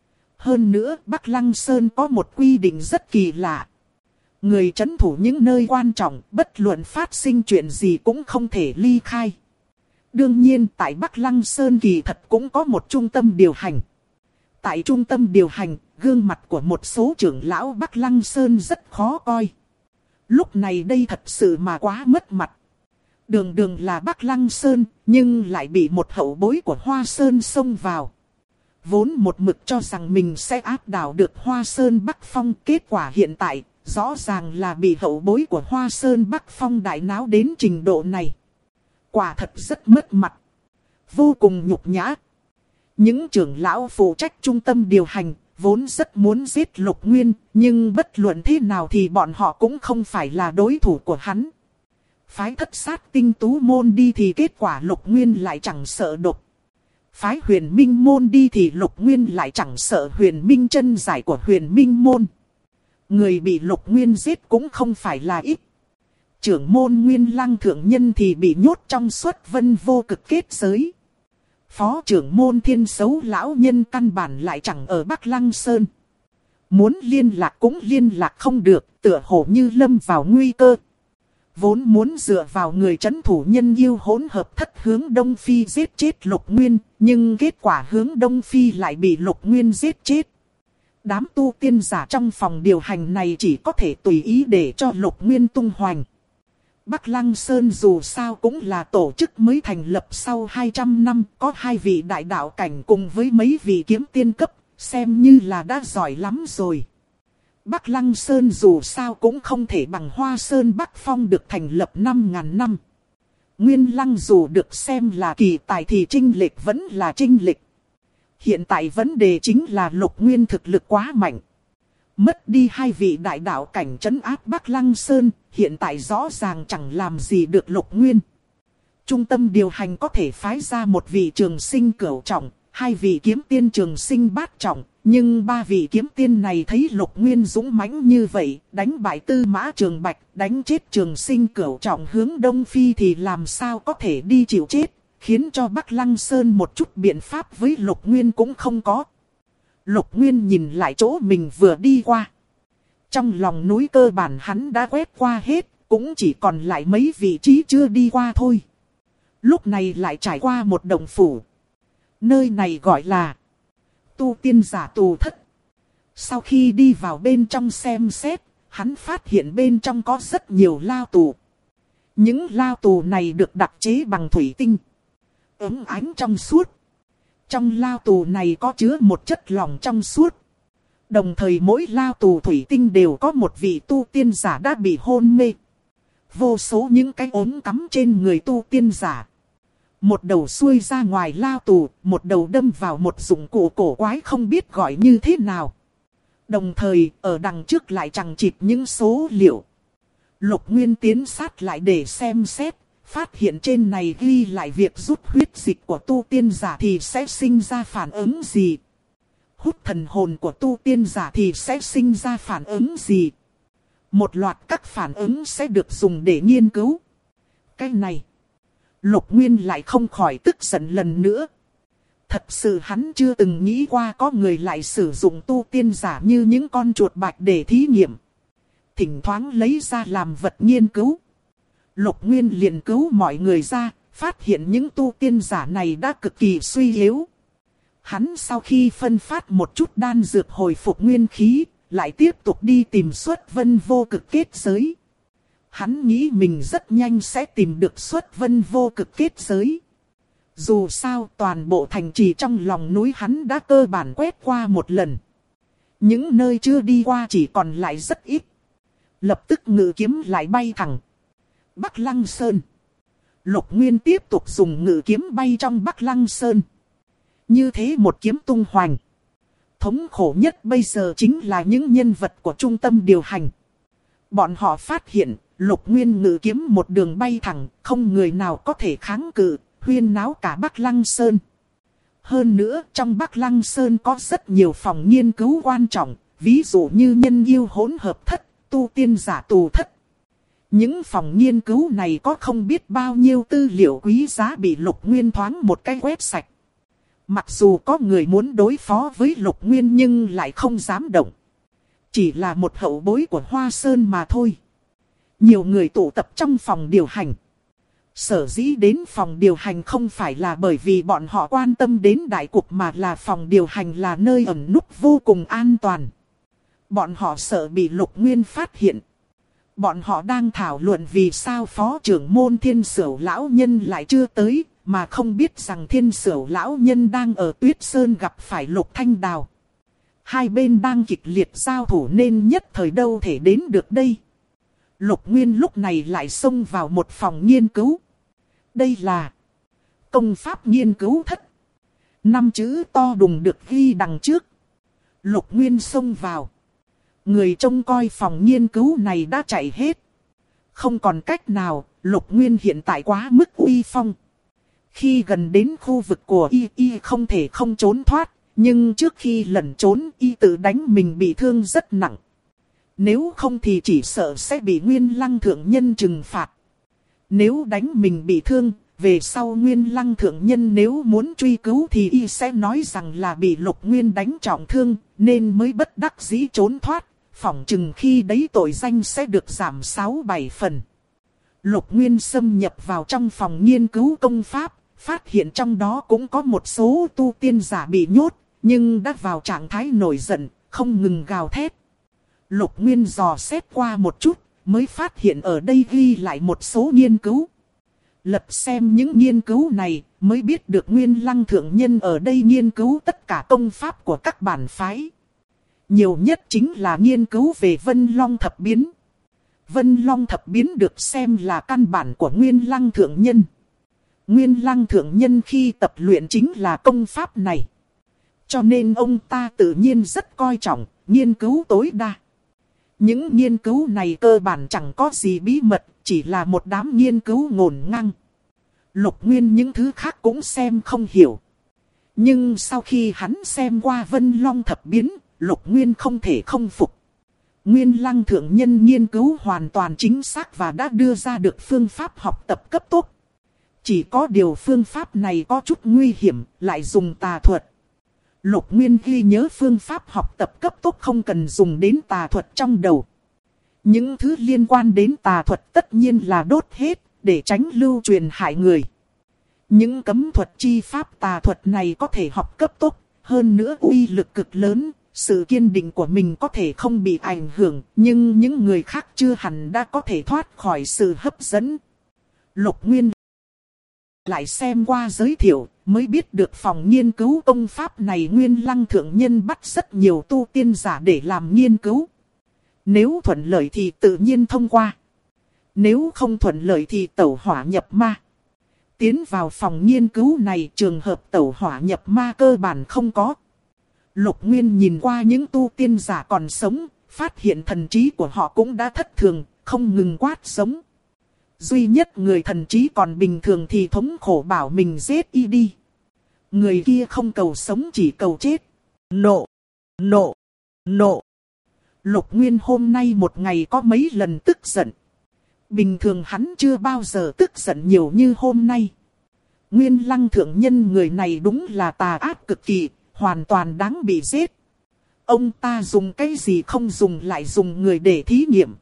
Hơn nữa, Bắc Lăng Sơn có một quy định rất kỳ lạ. Người trấn thủ những nơi quan trọng, bất luận phát sinh chuyện gì cũng không thể ly khai. Đương nhiên, tại Bắc Lăng Sơn kỳ thật cũng có một trung tâm điều hành. Tại trung tâm điều hành, gương mặt của một số trưởng lão Bắc Lăng Sơn rất khó coi. Lúc này đây thật sự mà quá mất mặt. Đường đường là Bắc Lăng Sơn, nhưng lại bị một hậu bối của Hoa Sơn xông vào. Vốn một mực cho rằng mình sẽ áp đảo được Hoa Sơn Bắc Phong, kết quả hiện tại, rõ ràng là bị hậu bối của Hoa Sơn Bắc Phong đại náo đến trình độ này. Quả thật rất mất mặt. Vô cùng nhục nhã. Những trưởng lão phụ trách trung tâm điều hành, vốn rất muốn giết Lục Nguyên, nhưng bất luận thế nào thì bọn họ cũng không phải là đối thủ của hắn. Phái Thất Sát Tinh Tú môn đi thì kết quả Lục Nguyên lại chẳng sợ độc. Phái Huyền Minh môn đi thì Lục Nguyên lại chẳng sợ Huyền Minh chân giải của Huyền Minh môn. Người bị Lục Nguyên giết cũng không phải là ít. Trưởng môn Nguyên Lăng Thượng Nhân thì bị nhốt trong Xuất Vân Vô Cực kết giới. Phó trưởng môn Thiên Sấu lão nhân căn bản lại chẳng ở Bắc Lăng Sơn. Muốn liên lạc cũng liên lạc không được, tựa hồ như lâm vào nguy cơ. Vốn muốn dựa vào người trấn thủ Nhân Yêu hỗn hợp thất Hướng Đông Phi giết chết Lục Nguyên, nhưng kết quả Hướng Đông Phi lại bị Lục Nguyên giết chết. Đám tu tiên giả trong phòng điều hành này chỉ có thể tùy ý để cho Lục Nguyên tung hoành. Bắc Lăng Sơn dù sao cũng là tổ chức mới thành lập sau 200 năm, có 2 vị đại đạo cảnh cùng với mấy vị kiếm tiên cấp, xem như là đã giỏi lắm rồi. Bắc Lăng Sơn dù sao cũng không thể bằng Hoa Sơn Bắc Phong được thành lập 5.000 năm. Nguyên Lăng dù được xem là kỳ tài thì chênh lệch vẫn là chênh lệch. Hiện tại vấn đề chính là Lục Nguyên thực lực quá mạnh. Mất đi 2 vị đại đạo cảnh trấn áp Bắc Lăng Sơn, hiện tại rõ ràng chẳng làm gì được Lục Nguyên. Trung tâm điều hành có thể phái ra một vị trường sinh cửu trọng, 2 vị kiếm tiên trường sinh bát trọng, nhưng 3 vị kiếm tiên này thấy Lục Nguyên dũng mãnh như vậy, đánh bại Tư Mã Trường Bạch, đánh chết trường sinh cửu trọng Hướng Đông Phi thì làm sao có thể đi chịu chết, khiến cho Bắc Lăng Sơn một chút biện pháp với Lục Nguyên cũng không có. Lục Nguyên nhìn lại chỗ mình vừa đi qua. Trong lòng núi cơ bản hắn đã quét qua hết, cũng chỉ còn lại mấy vị trí chưa đi qua thôi. Lúc này lại trải qua một động phủ. Nơi này gọi là tu tiên giả tù thất. Sau khi đi vào bên trong xem xét, hắn phát hiện bên trong có rất nhiều lao tù. Những lao tù này được đặc chế bằng thủy tinh, ấm ánh trong suốt. Trong lao tù này có chứa một chất lỏng trong suốt. Đồng thời mỗi lao tù thủy tinh đều có một vị tu tiên giả đã bị hôn mê. Vô số những cái ốm cắm trên người tu tiên giả. Một đầu xuôi ra ngoài lao tù, một đầu đâm vào một dụng cụ cổ quái không biết gọi như thế nào. Đồng thời, ở đằng trước lại chằng chịt những số liệu. Lục Nguyên tiến sát lại để xem xét, phát hiện trên này ghi lại việc rút huyết dịch của tu tiên giả thì sẽ sinh ra phản ứng gì. Hút thần hồn của tu tiên giả thì sẽ sinh ra phản ứng gì. Một loạt các phản ứng sẽ được dùng để nghiên cứu. Cái này, Lục Nguyên lại không khỏi tức giận lần nữa. Thật sự hắn chưa từng nghĩ qua có người lại sử dụng tu tiên giả như những con chuột bạch để thí nghiệm. Thỉnh thoảng lấy ra làm vật nghiên cứu. Lục Nguyên liền cứu mọi người ra, phát hiện những tu tiên giả này đã cực kỳ suy yếu. Hắn sau khi phân phát một chút đan dược hồi phục nguyên khí, lại tiếp tục đi tìm Xuất Vân Vô Cực kết giới. Hắn nghĩ mình rất nhanh sẽ tìm được Xuất Vân Vô Cực kết giới. Dù sao toàn bộ thành trì trong lòng núi hắn đã cơ bản quét qua một lần. Những nơi chưa đi qua chỉ còn lại rất ít. Lập tức ngự kiếm lại bay thẳng Bắc Lăng Sơn. Lục Nguyên tiếp tục dùng ngự kiếm bay trong Bắc Lăng Sơn. Như thế một kiếm tung hoành. Thống khổ nhất bây giờ chính là những nhân vật của trung tâm điều hành. Bọn họ phát hiện Lục Nguyên ngự kiếm một đường bay thẳng, không người nào có thể kháng cự, huyên náo cả Bắc Lăng Sơn. Hơn nữa trong Bắc Lăng Sơn có rất nhiều phòng nghiên cứu quan trọng, ví dụ như nhân yêu hỗn hợp thất, tu tiên giả tù thất. Những phòng nghiên cứu này có không biết bao nhiêu tư liệu quý giá bị Lục Nguyên thoáng một cái quét sạch. Mặc dù có người muốn đối phó với Lục Nguyên nhưng lại không dám động. Chỉ là một hậu bối của Hoa Sơn mà thôi. Nhiều người tụ tập trong phòng điều hành. Sở dĩ đến phòng điều hành không phải là bởi vì bọn họ quan tâm đến đại cục mà là phòng điều hành là nơi ẩn núp vô cùng an toàn. Bọn họ sợ bị Lục Nguyên phát hiện. Bọn họ đang thảo luận vì sao phó trưởng môn Thiên Sửu lão nhân lại chưa tới, mà không biết rằng Thiên Sửu lão nhân đang ở Tuyết Sơn gặp phải Lục Thanh Đào. Hai bên đang kịch liệt giao thủ nên nhất thời đâu thể đến được đây. Lục Nguyên lúc này lại xông vào một phòng nghiên cứu. Đây là công pháp nghiên cứu thất. 5 chữ to đùng được ghi đằng trước. Lục Nguyên xông vào. Người trông coi phòng nghiên cứu này đã chạy hết. Không còn cách nào, Lục Nguyên hiện tại quá mức uy phong. Khi gần đến khu vực của y không thể không trốn thoát. Nhưng trước khi lẩn trốn y tự đánh mình bị thương rất nặng. Nếu không thì chỉ sợ sẽ bị Nguyên Lăng Thượng Nhân trừng phạt. Nếu đánh mình bị thương, về sau Nguyên Lăng Thượng Nhân nếu muốn truy cứu thì y sẽ nói rằng là bị Lục Nguyên đánh trọng thương, nên mới bất đắc dĩ trốn thoát. Phỏng chừng khi đấy tội danh sẽ được giảm 6-7 phần. Lục Nguyên xâm nhập vào trong phòng nghiên cứu công pháp, phát hiện trong đó cũng có một số tu tiên giả bị nhốt, nhưng đã vào trạng thái nổi giận, không ngừng gào thét. Lục Nguyên dò xét qua một chút, mới phát hiện ở đây ghi lại một số nghiên cứu. Lật xem những nghiên cứu này, mới biết được Nguyên Lăng Thượng Nhân ở đây nghiên cứu tất cả công pháp của các bản phái. Nhiều nhất chính là nghiên cứu về Vân Long Thập Biến. Vân Long Thập Biến được xem là căn bản của Nguyên Lăng Thượng Nhân. Nguyên Lăng Thượng Nhân khi tập luyện chính là công pháp này. Cho nên ông ta tự nhiên rất coi trọng, nghiên cứu tối đa. Những nghiên cứu này cơ bản chẳng có gì bí mật, chỉ là một đám nghiên cứu ngổn ngang. Lục Nguyên những thứ khác cũng xem không hiểu. Nhưng sau khi hắn xem qua Vân Long Thập Biến, Lục Nguyên không thể không phục. Nguyên Lăng Thượng Nhân nghiên cứu hoàn toàn chính xác và đã đưa ra được phương pháp học tập cấp tốc. Chỉ có điều phương pháp này có chút nguy hiểm, lại dùng tà thuật. Lục Nguyên ghi nhớ phương pháp học tập cấp tốc không cần dùng đến tà thuật trong đầu. Những thứ liên quan đến tà thuật tất nhiên là đốt hết, để tránh lưu truyền hại người. Những cấm thuật chi pháp tà thuật này có thể học cấp tốc, hơn nữa uy lực cực lớn, sự kiên định của mình có thể không bị ảnh hưởng, nhưng những người khác chưa hẳn đã có thể thoát khỏi sự hấp dẫn. Lục Nguyên lại xem qua giới thiệu, mới biết được phòng nghiên cứu công pháp này Nguyên Lăng thượng nhân bắt rất nhiều tu tiên giả để làm nghiên cứu. Nếu thuận lợi thì tự nhiên thông qua. Nếu không thuận lợi thì tẩu hỏa nhập ma. Tiến vào phòng nghiên cứu này, trường hợp tẩu hỏa nhập ma cơ bản không có. Lục Nguyên nhìn qua những tu tiên giả còn sống, phát hiện thần trí của họ cũng đã thất thường, không ngừng quát sống. Duy nhất người thần trí còn bình thường thì thống khổ bảo mình giết y đi. Người kia không cầu sống chỉ cầu chết. Nộ! Nộ! Nộ! Lục Nguyên hôm nay một ngày có mấy lần tức giận. Bình thường hắn chưa bao giờ tức giận nhiều như hôm nay. Nguyên Lăng thượng nhân người này đúng là tà ác cực kỳ, hoàn toàn đáng bị giết. Ông ta dùng cái gì không dùng lại dùng người để thí nghiệm.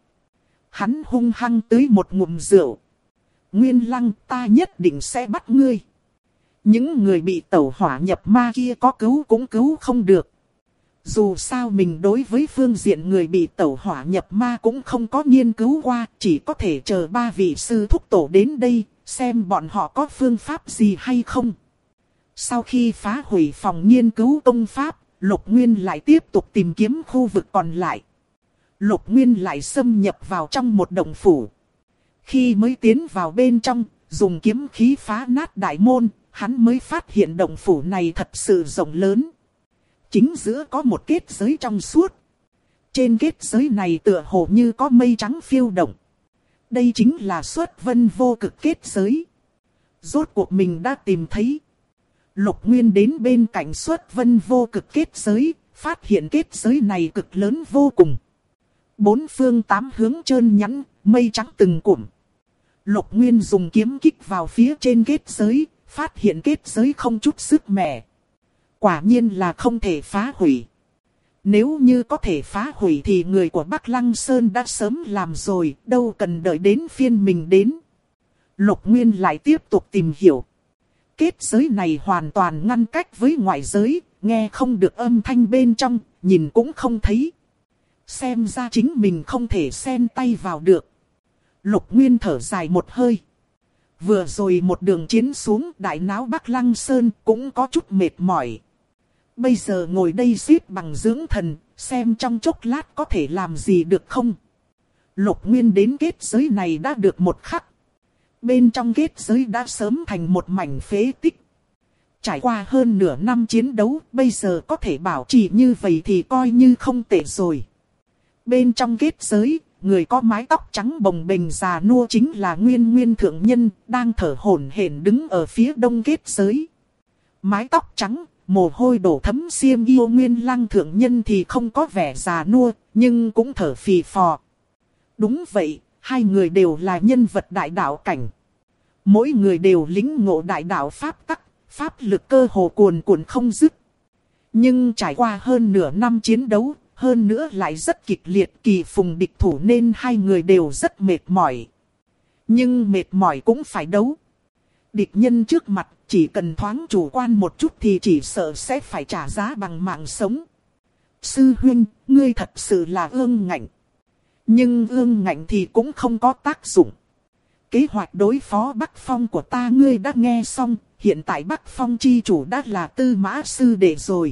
Hắn hung hăng tưới một ngụm rượu. Nguyên Lăng, ta nhất định sẽ bắt ngươi. Những người bị tẩu hỏa nhập ma kia có cứu cũng cứu không được. Dù sao mình đối với phương diện người bị tẩu hỏa nhập ma cũng không có nghiên cứu qua, chỉ có thể chờ ba vị sư thúc tổ đến đây, xem bọn họ có phương pháp gì hay không. Sau khi phá hủy phòng nghiên cứu công pháp, Lục Nguyên lại tiếp tục tìm kiếm khu vực còn lại. Lục Nguyên lại xâm nhập vào trong một động phủ. Khi mới tiến vào bên trong, dùng kiếm khí phá nát đại môn, hắn mới phát hiện động phủ này thật sự rộng lớn. Chính giữa có một kết giới trong suốt. Trên kết giới này tựa hồ như có mây trắng phiêu động. Đây chính là Xuất Vân Vô Cực kết giới. Rốt cuộc mình đã tìm thấy. Lục Nguyên đến bên cạnh Xuất Vân Vô Cực kết giới, phát hiện kết giới này cực lớn vô cùng. Bốn phương tám hướng trơn nhẵn, mây trắng từng cụm. Lục Nguyên dùng kiếm kích vào phía trên kết giới, phát hiện kết giới không chút sức mẻ. Quả nhiên là không thể phá hủy. Nếu như có thể phá hủy thì người của Bắc Lăng Sơn đã sớm làm rồi, đâu cần đợi đến phiên mình đến. Lục Nguyên lại tiếp tục tìm hiểu. Kết giới này hoàn toàn ngăn cách với ngoại giới, nghe không được âm thanh bên trong, nhìn cũng không thấy. Xem ra chính mình không thể xen tay vào được. Lục Nguyên thở dài một hơi. Vừa rồi một đường chiến xuống đại náo Bắc Lăng Sơn cũng có chút mệt mỏi. Bây giờ ngồi đây xếp bằng dưỡng thần, xem trong chốc lát có thể làm gì được không. Lục Nguyên đến kết giới này đã được một khắc. Bên trong kết giới đã sớm thành một mảnh phế tích. Trải qua hơn nửa năm chiến đấu, bây giờ có thể bảo trì như vậy thì coi như không tệ rồi. Bên trong kết giới, người có mái tóc trắng bồng bềnh già nua chính là Nguyên thượng nhân, đang thở hổn hển đứng ở phía đông kết giới. Mái tóc trắng, mồ hôi đổ thấm xiêm yêu Nguyên Lăng thượng nhân thì không có vẻ già nua, nhưng cũng thở phì phò. Đúng vậy, hai người đều là nhân vật đại đạo cảnh. Mỗi người đều lĩnh ngộ đại đạo pháp tắc, pháp lực cơ hồ cuồn cuộn không dứt. Nhưng trải qua hơn nửa năm chiến đấu, hơn nữa lại rất kịch liệt kỳ phùng địch thủ nên hai người đều rất mệt mỏi. Nhưng mệt mỏi cũng phải đấu. Địch nhân trước mặt chỉ cần thoáng chủ quan một chút thì chỉ sợ sẽ phải trả giá bằng mạng sống. Sư huynh, ngươi thật sự là ương ngạnh. Nhưng ương ngạnh thì cũng không có tác dụng. Kế hoạch đối phó Bắc Phong của ta ngươi đã nghe xong, hiện tại Bắc Phong chi chủ đã là Tư Mã sư đệ rồi.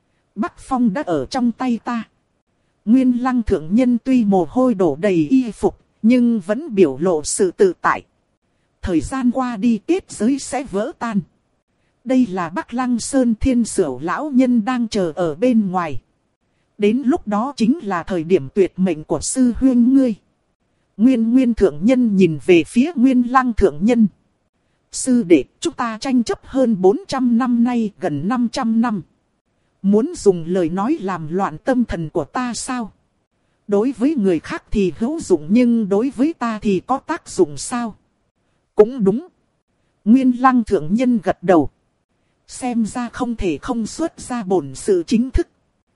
Bắc Phong đã ở trong tay ta. Nguyên Lăng thượng nhân tuy mồ hôi đổ đầy y phục, nhưng vẫn biểu lộ sự tự tại. Thời gian qua đi kết giới sẽ vỡ tan. Đây là Bắc Lăng Sơn Thiên Sửu lão nhân đang chờ ở bên ngoài. Đến lúc đó chính là thời điểm tuyệt mệnh của sư huynh ngươi. Nguyên thượng nhân nhìn về phía Nguyên Lăng thượng nhân. Sư đệ, chúng ta tranh chấp hơn 400 năm nay, gần 500 năm. Muốn dùng lời nói làm loạn tâm thần của ta sao? Đối với người khác thì hữu dụng nhưng đối với ta thì có tác dụng sao? Cũng đúng. Nguyên Lăng thượng nhân gật đầu. Xem ra không thể không xuất ra bổn sự chính thức.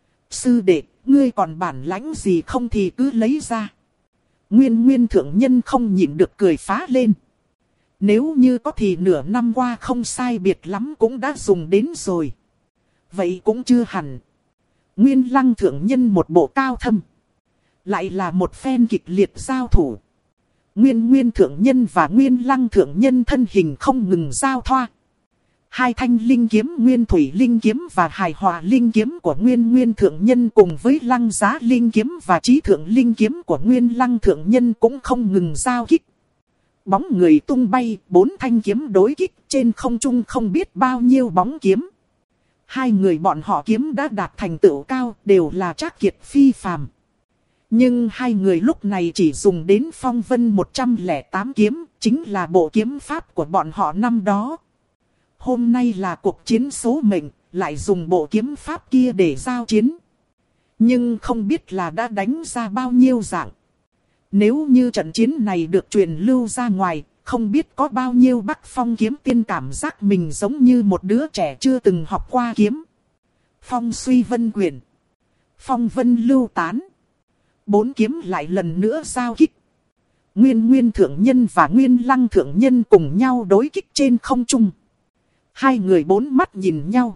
Sư đệ, ngươi còn bản lãnh gì không thì cứ lấy ra. Nguyên thượng nhân không nhịn được cười phá lên. Nếu như có thì nửa năm qua không sai biệt lắm cũng đã dùng đến rồi. Vậy cũng chưa hẳn. Nguyên Lăng thượng nhân một bộ cao thâm. Lại là một phen kịch liệt giao thủ. Nguyên thượng nhân và Nguyên Lăng thượng nhân thân hình không ngừng giao thoa. Hai thanh linh kiếm Nguyên Thủy linh kiếm và Hài Hòa linh kiếm của Nguyên thượng nhân cùng với Lăng Giá linh kiếm và Chí Thượng linh kiếm của Nguyên Lăng thượng nhân cũng không ngừng giao kích. Bóng người tung bay, 4 thanh kiếm đối kích trên không trung không biết bao nhiêu bóng kiếm. Hai người bọn họ kiếm đã đạt thành tựu cao, đều là trác kiệt phi phàm. Nhưng hai người lúc này chỉ dùng đến phong vân 108 kiếm, chính là bộ kiếm pháp của bọn họ năm đó. Hôm nay là cuộc chiến số mệnh, lại dùng bộ kiếm pháp kia để giao chiến. Nhưng không biết là đã đánh ra bao nhiêu dạng. Nếu như trận chiến này được truyền lưu ra ngoài, không biết có bao nhiêu Bắc Phong kiếm tiên cảm giác mình giống như một đứa trẻ chưa từng học qua kiếm. Phong suy vân quyển. Phong vân lưu tán. 4 kiếm lại lần nữa giao kích. Nguyên thượng nhân và Nguyên Lăng thượng nhân cùng nhau đối kích trên không trung. Hai người 4 mắt nhìn nhau.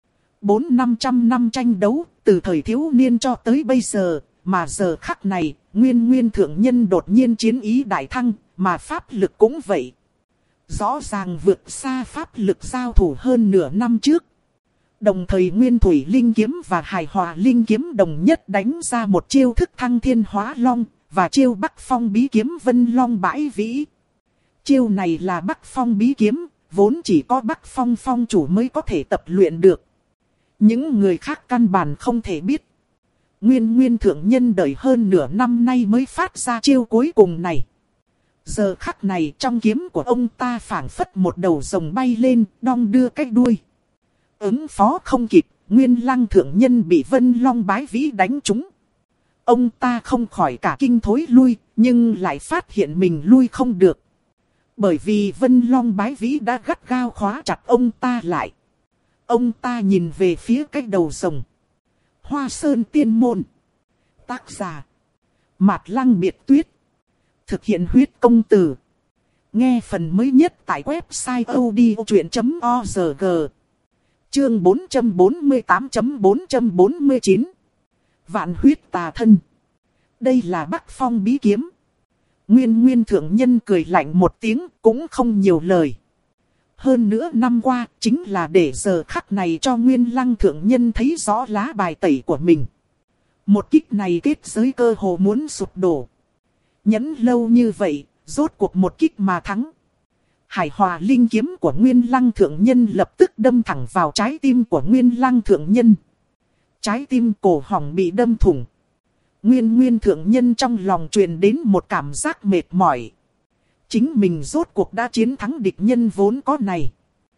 400-500 năm tranh đấu, từ thời thiếu niên cho tới bây giờ, mà giờ khắc này, Nguyên thượng nhân đột nhiên chiến ý đại thăng, mà pháp lực cũng vậy. Rõ ràng vượt xa pháp lực giao thủ hơn nửa năm trước. Đồng thời Nguyên Thủy linh kiếm và Hài Hòa linh kiếm đồng nhất đánh ra một chiêu thức thăng thiên hóa long, và chiêu Bắc Phong bí kiếm Vân Long bãi vĩ. Chiêu này là Bắc Phong bí kiếm, vốn chỉ có Bắc Phong phong chủ mới có thể tập luyện được. Những người khác căn bản không thể biết. Nguyên thượng nhân đợi hơn nửa năm nay mới phát ra chiêu cuối cùng này. Giờ khắc này trong kiếm của ông ta phảng phất một đầu rồng bay lên, đong đưa cái đuôi. Ứng phó không kịp, Nguyên Lăng thượng nhân bị Vân Long bái vĩ đánh trúng. Ông ta không khỏi cả kinh thối lui, nhưng lại phát hiện mình lui không được. Bởi vì Vân Long bái vĩ đã gắt gao khóa chặt ông ta lại. Ông ta nhìn về phía cái đầu rồng. Hoa Sơn Tiên Môn. Tác giả Mạt Lăng Biệt Tuyết. Thực hiện huyết công từ. Nghe phần mới nhất tại website odchuyện.org. Chương 448.449. Vạn huyết tà thân. Đây là Bắc Phong bí kiếm. Nguyên thượng nhân cười lạnh một tiếng, cũng không nhiều lời. Hơn nữa năm qua, chính là để giờ khắc này cho Nguyên Lăng thượng nhân thấy rõ lá bài tẩy của mình. Một kích này kết giới cơ hồ muốn sụp đổ. Nhẫn lâu như vậy, rốt cuộc một kích mà thắng. Hải Hòa linh kiếm của Nguyên Lăng thượng nhân lập tức đâm thẳng vào trái tim của Nguyên Lăng thượng nhân. Trái tim cổ họng bị đâm thủng. Nguyên thượng nhân trong lòng truyền đến một cảm giác mệt mỏi. Chính mình rốt cuộc đã chiến thắng địch nhân vốn có này.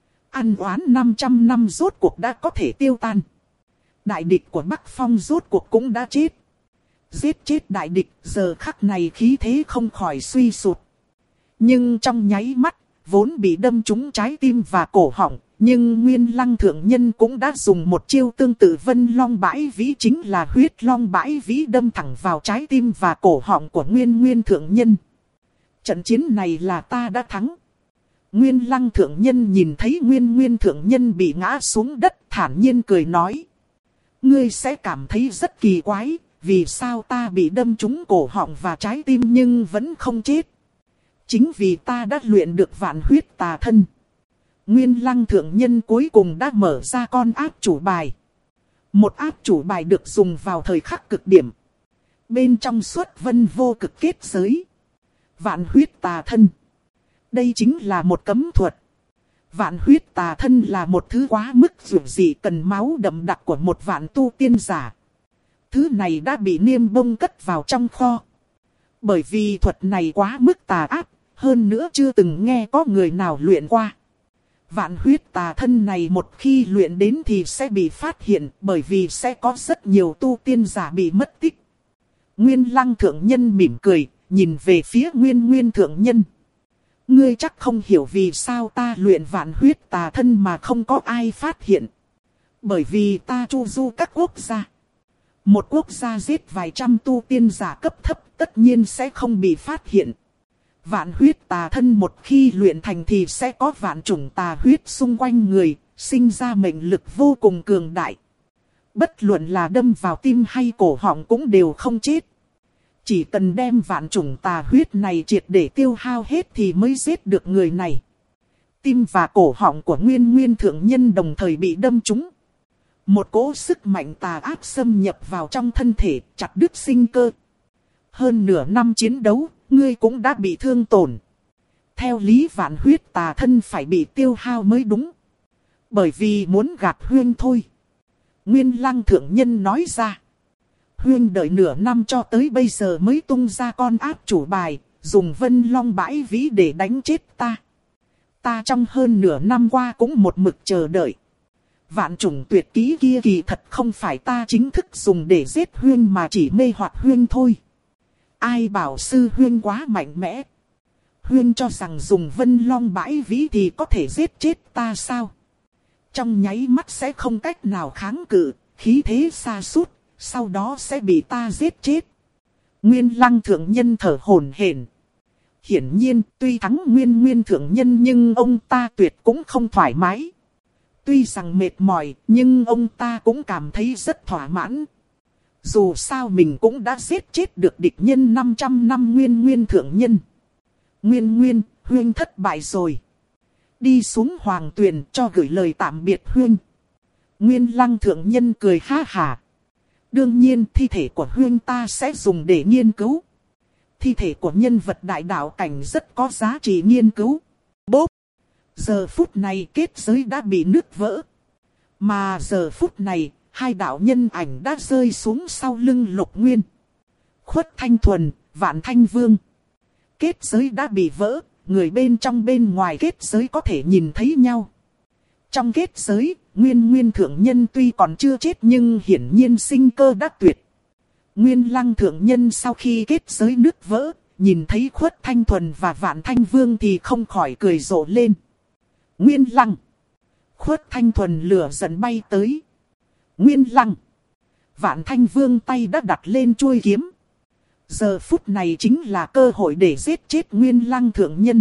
Ăn oán 500 năm rốt cuộc đã có thể tiêu tan. Đại địch của Bắc Phong rốt cuộc cũng đã chết. Giết chết đại địch, giờ khắc này khí thế không khỏi suy sụt. Nhưng trong nháy mắt, vốn bị đâm trúng trái tim và cổ họng, nhưng Nguyên Lăng thượng nhân cũng đã dùng một chiêu tương tự Vân Long bãi vĩ, chính là huyết long bãi vĩ, đâm thẳng vào trái tim và cổ họng của Nguyên thượng nhân. Trận chiến này là ta đã thắng. Nguyên Lăng thượng nhân nhìn thấy Nguyên thượng nhân bị ngã xuống đất, thản nhiên cười nói. Ngươi sẽ cảm thấy rất kỳ quái, vì sao ta bị đâm trúng cổ họng và trái tim nhưng vẫn không chết. Chính vì ta đã luyện được vạn huyết tà thân. Nguyên Lăng thượng nhân cuối cùng đã mở ra con áp chủ bài. Một áp chủ bài được dùng vào thời khắc cực điểm. Bên trong xuất vân vô cực kết giới. Vạn huyết tà thân. Đây chính là một cấm thuật. Vạn huyết tà thân là một thứ quá mức dữ dị, cần máu đậm đặc của một vạn tu tiên giả. Thứ này đã bị Niêm Bông cất vào trong kho. Bởi vì thuật này quá mức tà ác, hơn nữa chưa từng nghe có người nào luyện qua. Vạn huyết tà thân này một khi luyện đến thì sẽ bị phát hiện, bởi vì sẽ có rất nhiều tu tiên giả bị mất tích. Nguyên Lăng thượng nhân mỉm cười, nhìn về phía Nguyên thượng nhân. Ngươi chắc không hiểu vì sao ta luyện vạn huyết tà thân mà không có ai phát hiện. Bởi vì ta chu du các quốc gia. Một quốc gia giết vài trăm tu tiên giả cấp thấp tất nhiên sẽ không bị phát hiện. Vạn huyết tà thân một khi luyện thành thì sẽ có vạn chủng tà huyết xung quanh người, sinh ra mệnh lực vô cùng cường đại. Bất luận là đâm vào tim hay cổ họng cũng đều không chết. Chỉ cần đem vạn chủng tà huyết này triệt để tiêu hao hết thì mới giết được người này. Tim và cổ họng của Nguyên Nguyên thượng nhân đồng thời bị đâm trúng. Một cỗ sức mạnh tà ác xâm nhập vào trong thân thể, chặt đứt sinh cơ. Hơn nửa năm chiến đấu, ngươi cũng đã bị thương tổn. Theo lý vạn huyết tà thân phải bị tiêu hao mới đúng. Bởi vì muốn gạt Huyên thôi. Nguyên Lăng thượng nhân nói ra. Huyên đợi nửa năm cho tới bây giờ mới tung ra con ác chủ bài, dùng Vân Long bãi vĩ để đánh chết ta. Ta trong hơn nửa năm qua cũng một mực chờ đợi. Vạn chủng tuyệt kỹ kia kỳ thật không phải ta chính thức dùng để giết Huyên mà chỉ mê hoặc Huyên thôi. Ai bảo sư Huyên quá mạnh mẽ. Huyên cho rằng dùng Vân Long bãi vĩ thì có thể giết chết ta sao? Trong nháy mắt sẽ không cách nào kháng cự, khí thế xa sút, sau đó sẽ bị ta giết chết. Nguyên Lăng thượng nhân thở hổn hển. Hiển nhiên, tuy thắng Nguyên Nguyên thượng nhân nhưng ông ta tuyệt cũng không thoải mái. Tuy rằng mệt mỏi, nhưng ông ta cũng cảm thấy rất thỏa mãn. Dù sao mình cũng đã giết chết được địch nhân 500 năm Nguyên Nguyên thượng nhân. Nguyên Nguyên, Huyên thất bại rồi. Đi xuống hoàng tuyền cho gửi lời tạm biệt Huyên. Nguyên Lăng thượng nhân cười ha hả. Đương nhiên thi thể của Huyên ta sẽ dùng để nghiên cứu. Thi thể của nhân vật đại đạo cảnh rất có giá trị nghiên cứu. Bốp! Giờ phút này kết giới đã bị nứt vỡ. Mà giờ phút này, hai đạo nhân ảnh đã rơi xuống sau lưng Lục Nguyên. Khuất Thanh Thuần, Vạn Thanh Vương. Kết giới đã bị vỡ, người bên trong bên ngoài kết giới có thể nhìn thấy nhau. Trong kết giới, Nguyên Nguyên thượng nhân tuy còn chưa chết nhưng hiển nhiên sinh cơ đã tuyệt. Nguyên Lăng thượng nhân sau khi kết giới nứt vỡ, nhìn thấy Khuất Thanh Thuần và Vạn Thanh Vương thì không khỏi cười rộ lên. Nguyên Lăng! Khuất Thanh Thuần lửa giận bay tới. Nguyên Lăng! Vạn Thanh Vương tay đã đặt lên chuôi kiếm. Giờ phút này chính là cơ hội để giết chết Nguyên Lăng thượng nhân.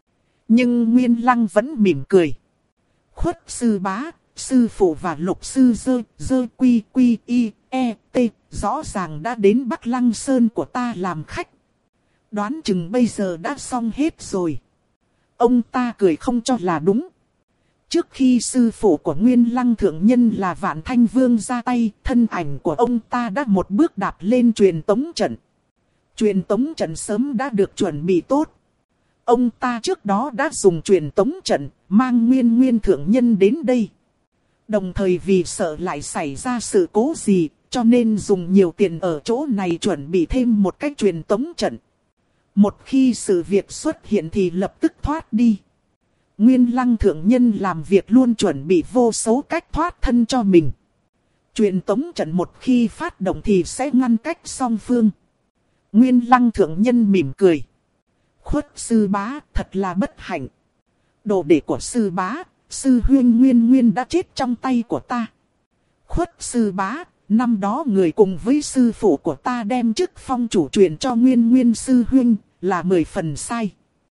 Nhưng Nguyên Lăng vẫn mỉm cười. Khuất sư bá, sư phụ và Lục sư dơ quy quy y e t rõ ràng đã đến Bắc Lăng Sơn của ta làm khách. Đoán chừng bây giờ đã xong hết rồi. Ông ta cười không cho là đúng. Trước khi sư phụ của Nguyên Lăng thượng nhân là Vạn Thanh Vương ra tay, thân ảnh của ông ta đã một bước đạp lên truyền tống trận. Truyền tống trận sớm đã được chuẩn bị tốt. Ông ta trước đó đã dùng truyền tống trận, mang Nguyên Nguyên thượng nhân đến đây. Đồng thời vì sợ lại xảy ra sự cố gì, cho nên dùng nhiều tiền ở chỗ này chuẩn bị thêm một cách truyền tống trận. Một khi sự việc xuất hiện thì lập tức thoát đi. Nguyên Lăng thượng nhân làm việc luôn chuẩn bị vô số cách thoát thân cho mình. Truyền tống trận một khi phát động thì sẽ ngăn cách song phương. Nguyên Lăng thượng nhân mỉm cười. Khuất sư bá thật là bất hạnh. Đồ đệ của sư bá, sư huyên Nguyên Nguyên đã chết trong tay của ta. Khuất sư bá, năm đó người cùng với sư phụ của ta đem chức phong chủ truyền cho Nguyên Nguyên sư huyên là 10 phần sai.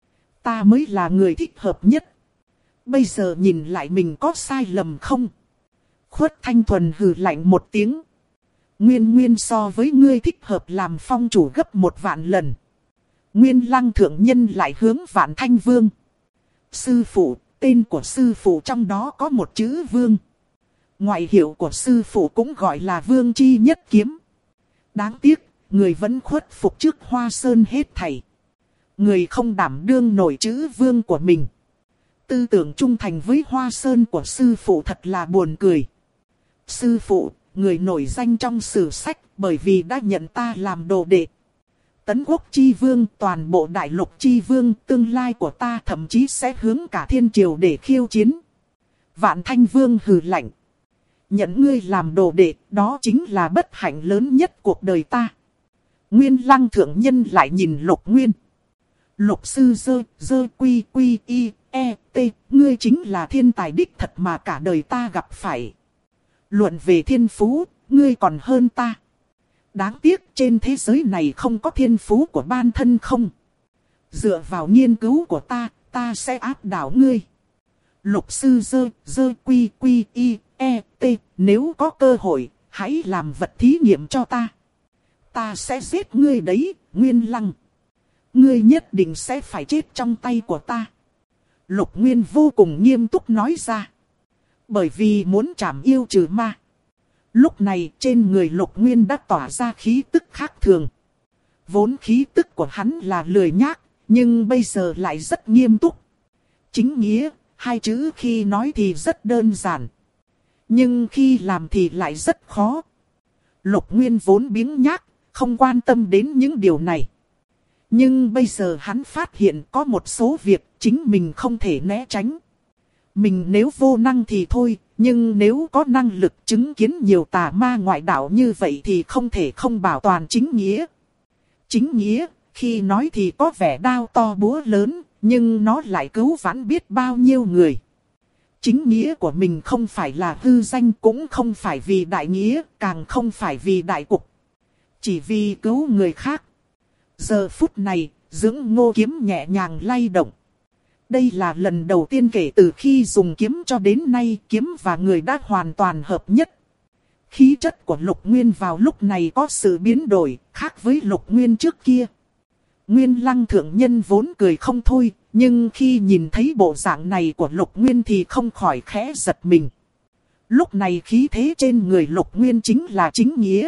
Ta mới là người thích hợp nhất. Bây giờ nhìn lại mình có sai lầm không? Khuất Thanh Thuần hừ lạnh một tiếng. Nguyên Nguyên so với ngươi thích hợp làm phong chủ gấp 1 vạn lần. Nguyên Lăng thượng nhân lại hướng Vạn Thanh Vương. Sư phụ, tên của sư phụ trong đó có một chữ Vương. Ngoại hiệu của sư phụ cũng gọi là Vương Chi Nhất Kiếm. Đáng tiếc, người vẫn khuất phục trước Hoa Sơn hết thảy. Người không đảm đương nổi chữ Vương của mình. Tư tưởng trung thành với Hoa Sơn của sư phụ thật là buồn cười. Sư phụ, người nổi danh trong sử sách bởi vì đã nhận ta làm đồ đệ. Tấn Quốc Chi Vương, toàn bộ Đại Lục Chi Vương, tương lai của ta thậm chí sẽ hướng cả thiên triều để khiêu chiến. Vạn Thanh Vương hừ lạnh. Nhận ngươi làm đồ đệ, đó chính là bất hạnh lớn nhất cuộc đời ta. Nguyên Lăng thượng nhân lại nhìn Lục Nguyên. Lục sư dơ quy quy y e t, ngươi chính là thiên tài đích thật mà cả đời ta gặp phải. Luận về thiên phú, ngươi còn hơn ta. Đáng tiếc trên thế giới này không có thiên phú của ban thân không. Dựa vào nghiên cứu của ta sẽ áp đảo ngươi. Lục sư dơ quy quy y e t, nếu có cơ hội, hãy làm vật thí nghiệm cho ta. Ta sẽ giết ngươi đấy, Nguyên Lăng. Ngươi nhất định sẽ phải chết trong tay của ta. Lục Nguyên vô cùng nghiêm túc nói ra. Bởi vì muốn trảm yêu trừ ma. Lúc này trên người Lục Nguyên đã tỏa ra khí tức khác thường. Vốn khí tức của hắn là lười nhác, nhưng bây giờ lại rất nghiêm túc. Chính nghĩa, hai chữ khi nói thì rất đơn giản. Nhưng khi làm thì lại rất khó. Lục Nguyên vốn biếng nhác, không quan tâm đến những điều này. Nhưng bây giờ hắn phát hiện có một số việc chính mình không thể né tránh. Mình nếu vô năng thì thôi, nhưng nếu có năng lực chứng kiến nhiều tà ma ngoại đạo như vậy thì không thể không bảo toàn chính nghĩa. Chính nghĩa, khi nói thì có vẻ đao to búa lớn, nhưng nó lại cứu vãn biết bao nhiêu người. Chính nghĩa của mình không phải là hư danh, cũng không phải vì đại nghĩa, càng không phải vì đại cục. Chỉ vì cứu người khác. Giờ phút này, Dưỡng Ngô kiếm nhẹ nhàng lay động. Đây là lần đầu tiên kể từ khi dùng kiếm cho đến nay, kiếm và người đã hoàn toàn hợp nhất. Khí chất của Lục Nguyên vào lúc này có sự biến đổi, khác với Lục Nguyên trước kia. Nguyên Lăng thượng nhân vốn cười không thôi, nhưng khi nhìn thấy bộ dạng này của Lục Nguyên thì không khỏi khẽ giật mình. Lúc này khí thế trên người Lục Nguyên chính là chính nghĩa.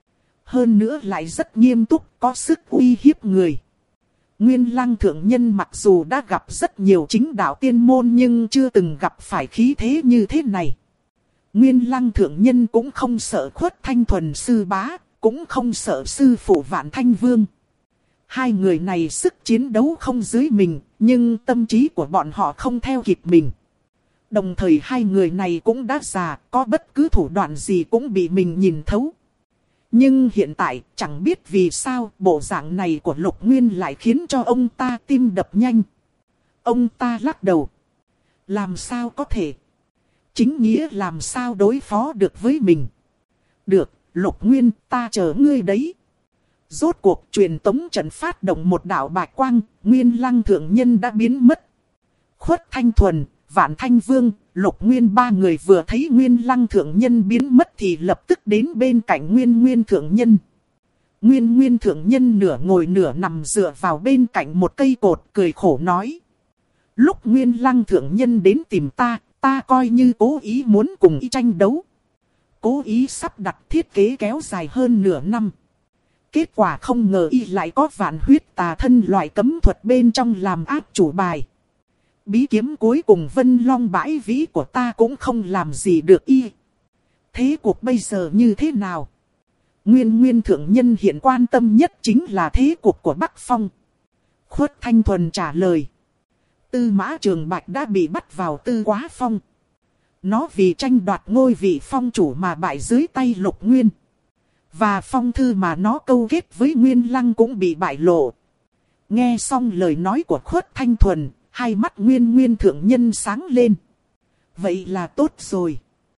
Hơn nữa lại rất nghiêm túc, có sức uy hiếp người. Nguyên Lăng thượng nhân mặc dù đã gặp rất nhiều chính đạo tiên môn nhưng chưa từng gặp phải khí thế như thế này. Nguyên Lăng thượng nhân cũng không sợ Khuất Thanh Thuần sư bá, cũng không sợ sư phụ Vạn Thanh Vương. Hai người này sức chiến đấu không dưới mình, nhưng tâm trí của bọn họ không theo kịp mình. Đồng thời hai người này cũng đã già, có bất cứ thủ đoạn gì cũng bị mình nhìn thấu. Nhưng hiện tại, chẳng biết vì sao bộ dạng này của Lục Nguyên lại khiến cho ông ta tim đập nhanh. Ông ta lắc đầu. Làm sao có thể? Chính nghĩa làm sao đối phó được với mình? Được, Lục Nguyên, ta chờ ngươi đấy. Rốt cuộc truyền tống trận phát động một đạo bạch quang, Nguyên Lăng thượng nhân đã biến mất. Khuất Thanh Thuần, Vạn Thanh Vương, Lục Nguyên ba người vừa thấy Nguyên Lăng thượng nhân biến mất thì lập tức đến bên cạnh Nguyên thượng nhân. Nguyên thượng nhân nửa ngồi nửa nằm dựa vào bên cạnh một cây cột cười khổ nói. Lúc Nguyên Lăng thượng nhân đến tìm ta coi như cố ý muốn cùng y tranh đấu. Cố ý sắp đặt thiết kế kéo dài hơn nửa năm. Kết quả không ngờ y lại có vạn huyết tà thân loại cấm thuật bên trong làm áp chủ bài. Bí kiếm cuối cùng Vân Long bãi vĩ của ta cũng không làm gì được y. Thế cuộc bây giờ như thế nào? Nguyên thượng nhân hiện quan tâm nhất chính là thế cuộc của Bắc Phong. Khuất Thanh Thuần trả lời. Tư Mã Trường Bạch đã bị bắt vào Tư Quá Phong. Nó vì tranh đoạt ngôi vị phong chủ mà bại dưới tay Lục Nguyên. Và phong thư mà nó câu kết với Nguyên Lăng cũng bị bại lộ. Nghe xong lời nói của Khuất Thanh Thuần, hai mắt Nguyên thượng nhân sáng lên. Vậy là tốt rồi.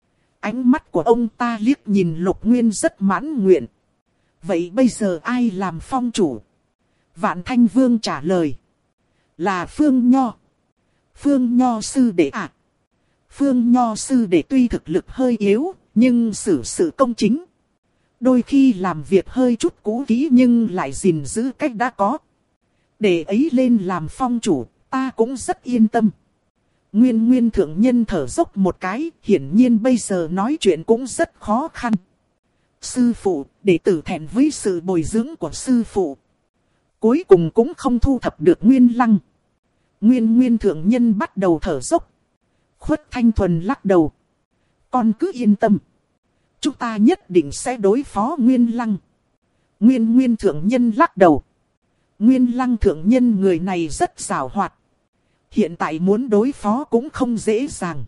Ánh mắt của ông ta liếc nhìn Lục Nguyên rất mãn nguyện. Vậy bây giờ ai làm phong chủ? Vạn Thanh Vương trả lời. Là Phương Nho. Phương Nho sư đệ ạ. Phương Nho sư đệ tuy thực lực hơi yếu, nhưng xử sự công chính. Đôi khi làm việc hơi chút cũ kỹ nhưng lại gìn giữ cách đã có. Để ấy lên làm phong chủ, ta cũng rất yên tâm. Nguyên thượng nhân thở dốc một cái, hiển nhiên bây giờ nói chuyện cũng rất khó khăn. Sư phụ, đệ tử thẹn với sự bồi dưỡng của sư phụ. Cuối cùng cũng không thu thập được Nguyên Lăng. Nguyên thượng nhân bắt đầu thở dốc. Khuất Thanh Thuần lắc đầu. Con cứ yên tâm. Chúng ta nhất định sẽ đối phó Nguyên Lăng. Nguyên thượng nhân lắc đầu. Nguyên Lăng thượng nhân người này rất giàu hoạt. Hiện tại muốn đối phó cũng không dễ dàng.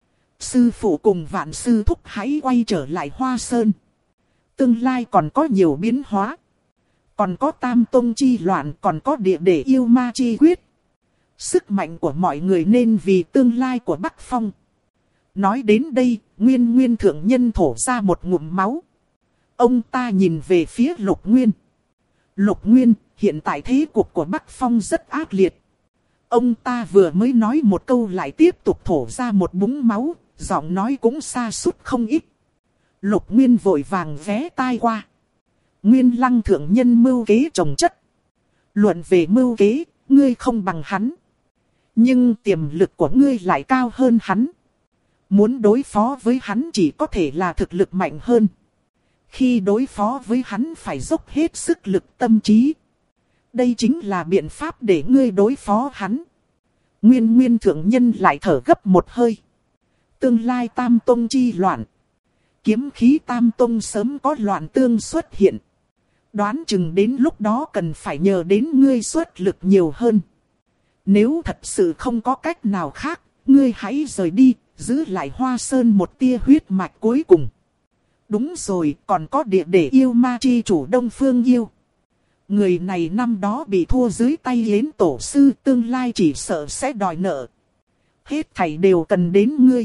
Sư phụ cùng Vạn sư thúc hãy quay trở lại Hoa Sơn. Tương lai còn có nhiều biến hóa. Còn có Tam Tông chi loạn, còn có địa để yêu ma chi quyết. Sức mạnh của mọi người nên vì tương lai của Bắc Phong. Nói đến đây, Nguyên thượng nhân thổ ra một ngụm máu. Ông ta nhìn về phía Lục Nguyên. Lục Nguyên, hiện tại thế cục của Bắc Phong rất ác liệt. Ông ta vừa mới nói một câu lại tiếp tục thổ ra một búng máu, giọng nói cũng sa sút không ít. Lục Nguyên vội vàng ghé tai qua. Nguyên Lăng thượng nhân mưu kế trồng chất. Luận về mưu kế, ngươi không bằng hắn. Nhưng tiềm lực của ngươi lại cao hơn hắn. Muốn đối phó với hắn chỉ có thể là thực lực mạnh hơn. Khi đối phó với hắn phải dốc hết sức lực tâm trí. Đây chính là biện pháp để ngươi đối phó hắn. Nguyên thượng nhân lại thở gấp một hơi. Tương lai Tam Tông chi loạn. Kiếm khí Tam Tông sớm có loạn tương xuất hiện. Đoán chừng đến lúc đó cần phải nhờ đến ngươi xuất lực nhiều hơn. Nếu thật sự không có cách nào khác, ngươi hãy rời đi, giữ lại Hoa Sơn một tia huyết mạch cuối cùng. Đúng rồi, còn có địa để yêu ma chi chủ Đông Phương Yêu. Người này năm đó bị thua dưới tay Yến tổ sư, tương lai chỉ sợ sẽ đòi nợ. Hết thảy đều cần đến ngươi.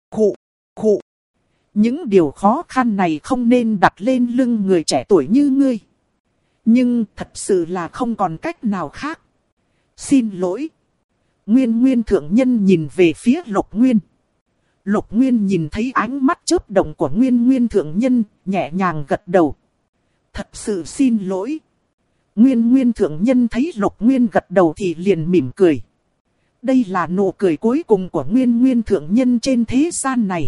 Khụ. Những điều khó khăn này không nên đặt lên lưng người trẻ tuổi như ngươi. Nhưng thật sự là không còn cách nào khác. Xin lỗi. Nguyên thượng nhân nhìn về phía Lục Nguyên. Lục Nguyên nhìn thấy ánh mắt chớp động của Nguyên thượng nhân, nhẹ nhàng gật đầu. Thật sự xin lỗi. Nguyên thượng nhân thấy Lục Nguyên gật đầu thì liền mỉm cười. Đây là nụ cười cuối cùng của Nguyên thượng nhân trên thế gian này.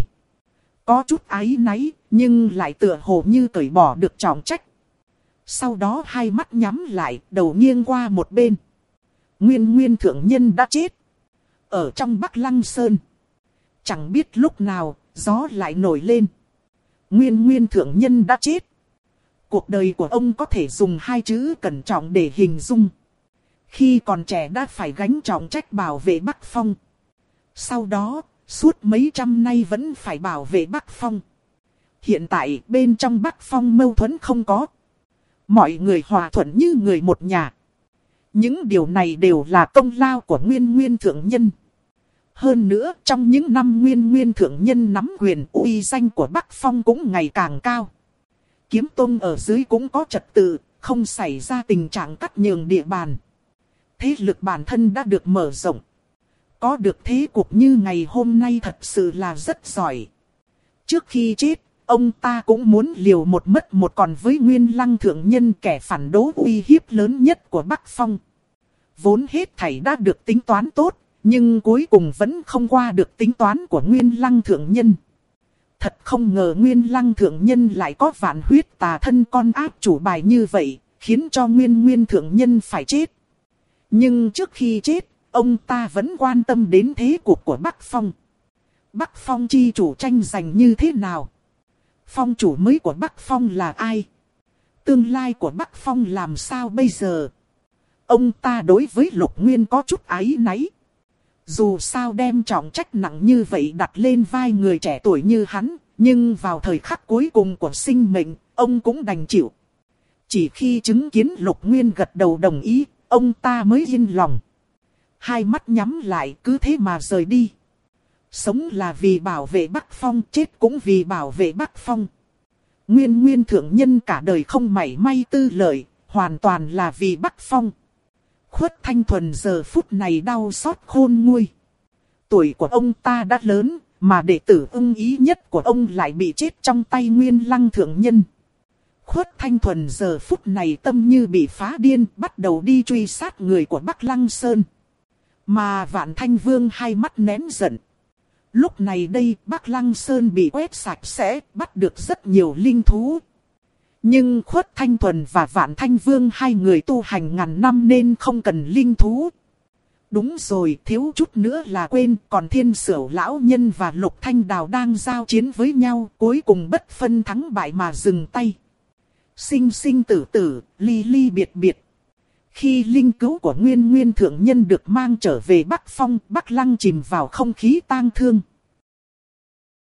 Có chút áy náy, nhưng lại tựa hồ như cởi bỏ được trọng trách. Sau đó hai mắt nhắm lại, đầu nghiêng qua một bên. Nguyên thượng nhân đã chết. Ở trong Bắc Lăng Sơn. Chẳng biết lúc nào, gió lại nổi lên. Nguyên thượng nhân đã chết. Cuộc đời của ông có thể dùng hai chữ cẩn trọng để hình dung. Khi còn trẻ đã phải gánh trọng trách bảo vệ Bắc Phong. Sau đó, suốt mấy trăm nay vẫn phải bảo vệ Bắc Phong. Hiện tại bên trong Bắc Phong mâu thuẫn không có. Mọi người hòa thuận như người một nhà. Những điều này đều là công lao của Nguyên thượng nhân. Hơn nữa trong những năm Nguyên thượng nhân nắm quyền, uy danh của Bắc Phong cũng ngày càng cao. Kiếm tông ở dưới cũng có trật tự, không xảy ra tình trạng cắt nhường địa bàn. Thế lực bản thân đã được mở rộng. Có được thế cục như ngày hôm nay thật sự là rất giỏi. Trước khi chết, ông ta cũng muốn liều một mất một còn với Nguyên Lăng thượng nhân, kẻ phản đối uy hiếp lớn nhất của Bắc Phong. Vốn hết thảy đã được tính toán tốt, nhưng cuối cùng vẫn không qua được tính toán của Nguyên Lăng thượng nhân. Thật không ngờ Nguyên Lăng thượng nhân lại có vạn huyết tà thân con ác chủ bài như vậy, khiến cho Nguyên thượng nhân phải chết. Nhưng trước khi chết, ông ta vẫn quan tâm đến thế cục của Bắc Phong. Bắc Phong chi chủ tranh giành như thế nào? Phong chủ mới của Bắc Phong là ai? Tương lai của Bắc Phong làm sao bây giờ? Ông ta đối với Lục Nguyên có chút áy náy. Dù sao đem trọng trách nặng như vậy đặt lên vai người trẻ tuổi như hắn, nhưng vào thời khắc cuối cùng của sinh mệnh, ông cũng đành chịu. Chỉ khi chứng kiến Lục Nguyên gật đầu đồng ý, ông ta mới yên lòng. Hai mắt nhắm lại cứ thế mà rời đi. Sống là vì bảo vệ Bắc Phong, chết cũng vì bảo vệ Bắc Phong. Nguyên thượng nhân cả đời không mảy may tư lợi, hoàn toàn là vì Bắc Phong. Khuất Thanh Thuần giờ phút này đau xót khôn nguôi. Tuổi của ông ta đã lớn, mà đệ tử ưng ý nhất của ông lại bị chết trong tay Nguyên Lăng thượng nhân. Khuất Thanh Thuần giờ phút này tâm như bị phá điên, bắt đầu đi truy sát người của Bắc Lăng Sơn. Mà Vạn Thanh Vương hai mắt nén giận. Lúc này đây Bắc Lăng Sơn bị quét sạch sẽ, bắt được rất nhiều linh thú. Nhưng Khuất Thanh Thuần và Vạn Thanh Vương hai người tu hành ngàn năm nên không cần linh thú. Đúng rồi, thiếu chút nữa là quên, còn Thiên Sửu lão nhân và Lục Thanh Đào đang giao chiến với nhau, cuối cùng bất phân thắng bại mà dừng tay. Sinh sinh tử tử, ly ly biệt biệt. Khi linh cữu của Nguyên thượng nhân được mang trở về Bắc Phong, Bắc Lăng chìm vào không khí tang thương.